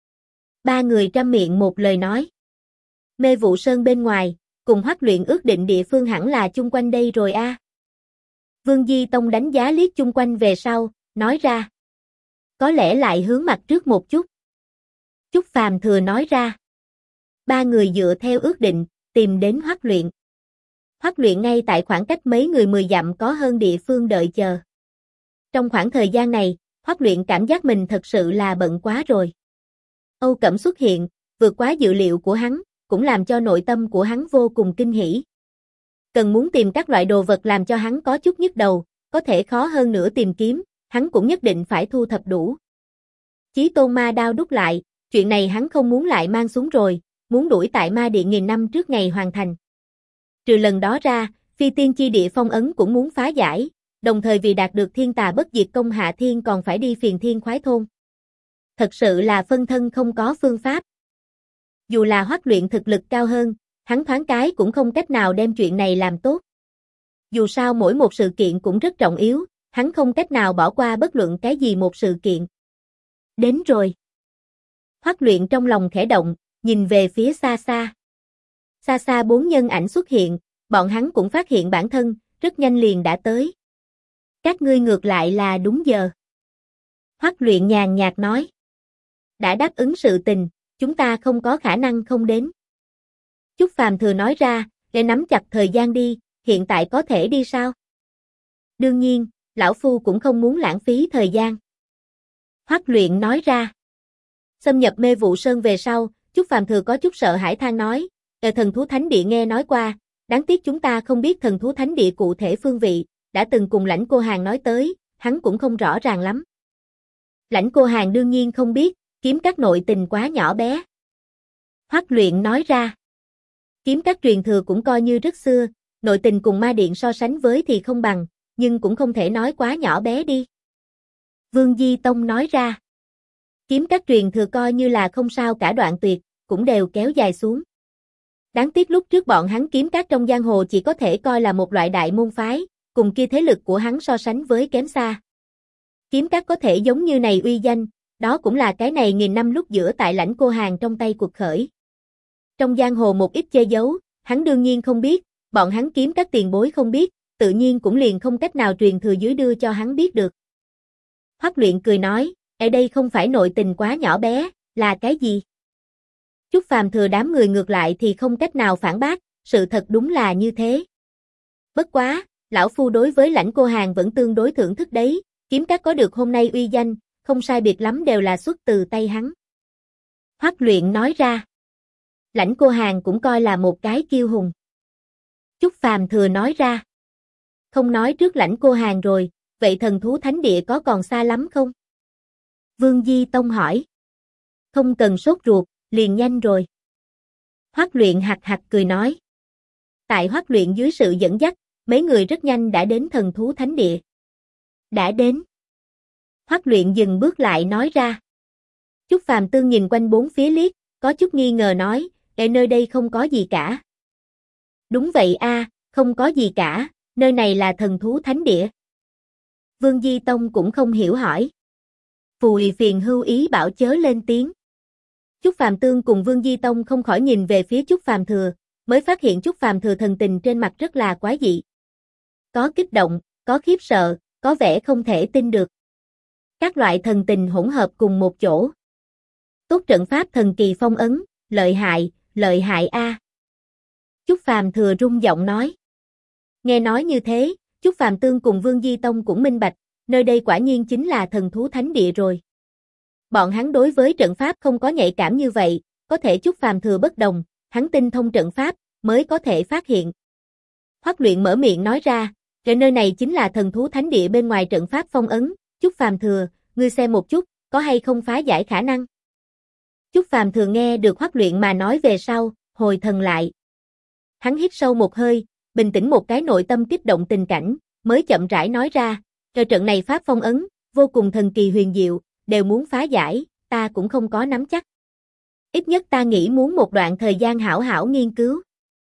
Ba người trăm miệng một lời nói. Mê Vụ Sơn bên ngoài, cùng Hoắc Luyện ước định địa phương hẳn là chung quanh đây rồi a. Vương Di Tông đánh giá liếc chung quanh về sau, nói ra. Có lẽ lại hướng mặt trước một chút. Chúc Phàm Thừa nói ra. Ba người dựa theo ước định, tìm đến Hoắc Luyện. Hoắc Luyện ngay tại khoảng cách mấy người 10 dặm có hơn địa phương đợi chờ. Trong khoảng thời gian này, Hoắc Luyện cảm giác mình thật sự là bận quá rồi. Âu Cẩm xuất hiện, vượt quá dự liệu của hắn, cũng làm cho nội tâm của hắn vô cùng kinh hỉ. Cần muốn tìm các loại đồ vật làm cho hắn có chút nhức đầu, có thể khó hơn nữa tìm kiếm, hắn cũng nhất định phải thu thập đủ. Chí Tôn Ma đao đúc lại, chuyện này hắn không muốn lại mang xuống rồi, muốn đuổi tại Ma Địa nghìn năm trước ngày hoàn thành. Trừ lần đó ra, phi tiên chi địa phong ấn cũng muốn phá giải, đồng thời vì đạt được thiên tà bất diệt công hạ thiên còn phải đi phiền thiên khoái thôn. Thật sự là phân thân không có phương pháp. Dù là Hoắc Luyện thực lực cao hơn, hắn thoáng cái cũng không cách nào đem chuyện này làm tốt. Dù sao mỗi một sự kiện cũng rất trọng yếu, hắn không cách nào bỏ qua bất luận cái gì một sự kiện. Đến rồi. Hoắc Luyện trong lòng khẽ động, nhìn về phía xa xa. Xa xa 4 nhân ảnh xuất hiện, bọn hắn cũng phát hiện bản thân, rất nhanh liền đã tới. Các ngươi ngược lại là đúng giờ. Hoắc Luyện nhàn nhạt nói. Đã đáp ứng sự tình, chúng ta không có khả năng không đến. Chúc Phàm Thừa nói ra, để nắm chặt thời gian đi, hiện tại có thể đi sao? Đương nhiên, lão phu cũng không muốn lãng phí thời gian. Hoắc Luyện nói ra. Xâm nhập Mê Vụ Sơn về sau, Chúc Phàm Thừa có chút sợ hãi than nói, thần thú thánh địa nghe nói qua, đáng tiếc chúng ta không biết thần thú thánh địa cụ thể phương vị, đã từng cùng Lãnh Cô Hàn nói tới, hắn cũng không rõ ràng lắm. Lãnh Cô Hàn đương nhiên không biết, kiếm các nội tình quá nhỏ bé. Hoắc Luyện nói ra. Kiếm các truyền thừa cũng coi như rất xưa, nội tình cùng ma điện so sánh với thì không bằng, nhưng cũng không thể nói quá nhỏ bé đi. Vương Di Tông nói ra. Kiếm các truyền thừa coi như là không sao cả đoạn tuyệt, cũng đều kéo dài xuống. Đáng tiếc lúc trước bọn hắn kiếm các trong giang hồ chỉ có thể coi là một loại đại môn phái, cùng kia thế lực của hắn so sánh với kém xa. Kiếm các có thể giống như này uy danh, đó cũng là cái này nghìn năm lúc giữa tại Lãnh Cô Hàn trong tay cuộc khởi. Trong giang hồ một ít che giấu, hắn đương nhiên không biết, bọn hắn kiếm các tiền bối không biết, tự nhiên cũng liền không cách nào truyền thừa dưới đưa cho hắn biết được. Hoắc Luyện cười nói, ở đây không phải nội tình quá nhỏ bé, là cái gì? Chúc Phàm Thừa đám người ngược lại thì không cách nào phản bác, sự thật đúng là như thế. Bất quá, lão phu đối với Lãnh Cô Hàn vẫn tương đối thưởng thức đấy, kiếm các có được hôm nay uy danh, không sai biệt lắm đều là xuất từ tay hắn. Hoắc Luyện nói ra. Lãnh Cô Hàn cũng coi là một cái kiêu hùng. Chúc Phàm Thừa nói ra. Không nói trước Lãnh Cô Hàn rồi, vậy thần thú thánh địa có còn xa lắm không? Vương Di Tông hỏi. Không cần sốt ruột, liền nhanh rồi. Hoắc Luyện hạc hạc cười nói. Tại Hoắc Luyện dưới sự dẫn dắt, mấy người rất nhanh đã đến thần thú thánh địa. Đã đến. Hoắc Luyện dừng bước lại nói ra. Chúc Phàm Tương nhìn quanh bốn phía liếc, có chút nghi ngờ nói, nơi đây không có gì cả. Đúng vậy a, không có gì cả, nơi này là thần thú thánh địa. Vương Di Tông cũng không hiểu hỏi. Phùi phiền hưu ý bảo chớ lên tiếng. Chúc Phàm Tương cùng Vương Di Tông không khỏi nhìn về phía Chúc Phàm Thừa, mới phát hiện Chúc Phàm Thừa thần tình trên mặt rất là quái dị. Có kích động, có khiếp sợ, có vẻ không thể tin được. Các loại thần tình hỗn hợp cùng một chỗ. Tốt trận pháp thần kỳ phong ấn, lợi hại a. Chúc Phàm Thừa rung giọng nói. Nghe nói như thế, Chúc Phàm Tương cùng Vương Di Tông cũng minh bạch, nơi đây quả nhiên chính là thần thú thánh địa rồi. Bọn hắn đối với trận pháp không có nhạy cảm như vậy, có thể Chúc Phàm Thừa bất đồng, hắn tinh thông trận pháp, mới có thể phát hiện. Hoắc Luyện mở miệng nói ra, nơi này chính là thần thú thánh địa bên ngoài trận pháp phong ấn, Chúc Phàm Thừa, ngươi xem một chút, có hay không phá giải khả năng. Chúc Phàm Thừa nghe được Hoắc Luyện mà nói về sau, hồi thần lại. Hắn hít sâu một hơi, bình tĩnh một cái nội tâm kích động tình cảnh, mới chậm rãi nói ra, trận này pháp phong ấn, vô cùng thần kỳ huyền diệu, đều muốn phá giải, ta cũng không có nắm chắc. Ít nhất ta nghĩ muốn một đoạn thời gian hảo hảo nghiên cứu.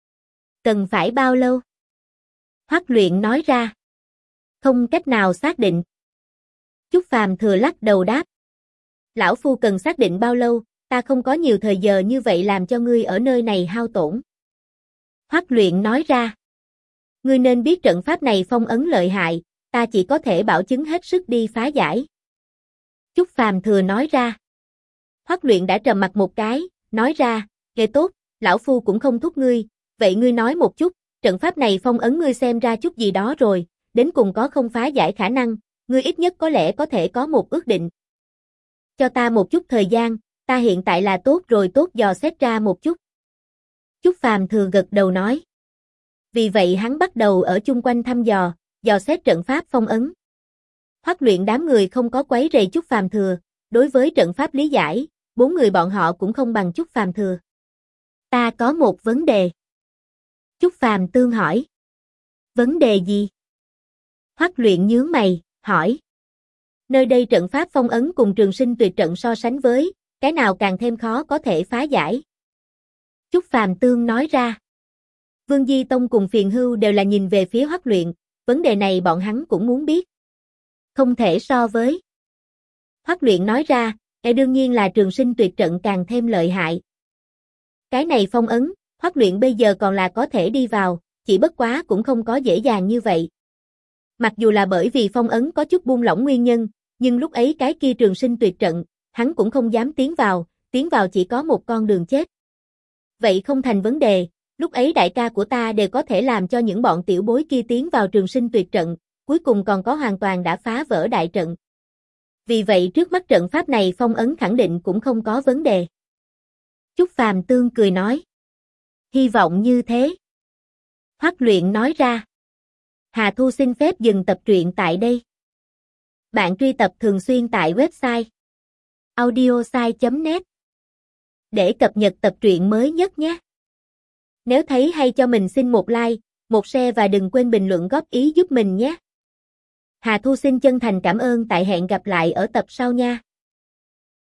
Cần phải bao lâu? Hoắc Luyện nói ra. Không cách nào xác định. Chúc Phàm Thừa lắc đầu đáp. Lão phu cần xác định bao lâu, ta không có nhiều thời giờ như vậy làm cho ngươi ở nơi này hao tổn. Hoắc Luyện nói ra. Ngươi nên biết trận pháp này phong ấn lợi hại, ta chỉ có thể bảo chứng hết sức đi phá giải. Chúc Phàm Thừa nói ra. Hoắc Luyện đã trầm mặt một cái, nói ra, kệ tốt, lão phu cũng không thúc ngươi, vậy ngươi nói một chút, trận pháp này phong ấn ngươi xem ra chút gì đó rồi, đến cùng có không phá giải khả năng, ngươi ít nhất có lẽ có thể có một ước định. Cho ta một chút thời gian, ta hiện tại là tốt rồi tốt dò xét ra một chút. Chúc Phàm Thừa gật đầu nói. Vì vậy hắn bắt đầu ở chung quanh thăm dò xét trận pháp phong ấn. Hoắc Luyện đám người không có quấy rầy Chúc Phàm Thừa, đối với trận pháp lý giải, bốn người bọn họ cũng không bằng Chúc Phàm Thừa. Ta có một vấn đề. Chúc Phàm Tương hỏi. Vấn đề gì? Hoắc Luyện nhướng mày, hỏi. Nơi đây trận pháp phong ấn cùng Trường Sinh Tuyệt trận so sánh với, cái nào càng thêm khó có thể phá giải? Chúc Phàm Tương nói ra. Vương Di Tông cùng Phiền Hưu đều là nhìn về phía Hoắc Luyện, vấn đề này bọn hắn cũng muốn biết. Không thể so với. Hoắc Luyện nói ra, đương nhiên là Trường Sinh Tuyệt trận càng thêm lợi hại. Cái này phong ấn, Hoắc Luyện bây giờ còn là có thể đi vào, chỉ bất quá cũng không có dễ dàng như vậy. Mặc dù là bởi vì phong ấn có chút buông lỏng nguyên nhân, nhưng lúc ấy cái kia Trường Sinh Tuyệt trận, hắn cũng không dám tiến vào chỉ có một con đường chết. Vậy không thành vấn đề, lúc ấy đại ca của ta đều có thể làm cho những bọn tiểu bối kia tiến vào Trường Sinh Tuyệt trận, cuối cùng còn có hoàn toàn đã phá vỡ đại trận. Vì vậy trước mắt trận pháp này phong ấn khẳng định cũng không có vấn đề. Chúc Phàm Tương cười nói. Hy vọng như thế. Hoắc Luyện nói ra. Hà Thu xin phép dừng tập truyện tại đây. Bạn truy tập thường xuyên tại website audiosai.net để cập nhật tập truyện mới nhất nhé. Nếu thấy hay cho mình xin một like, một share và đừng quên bình luận góp ý giúp mình nhé. Hà Thu xin chân thành cảm ơn tại hẹn gặp lại ở tập sau nha.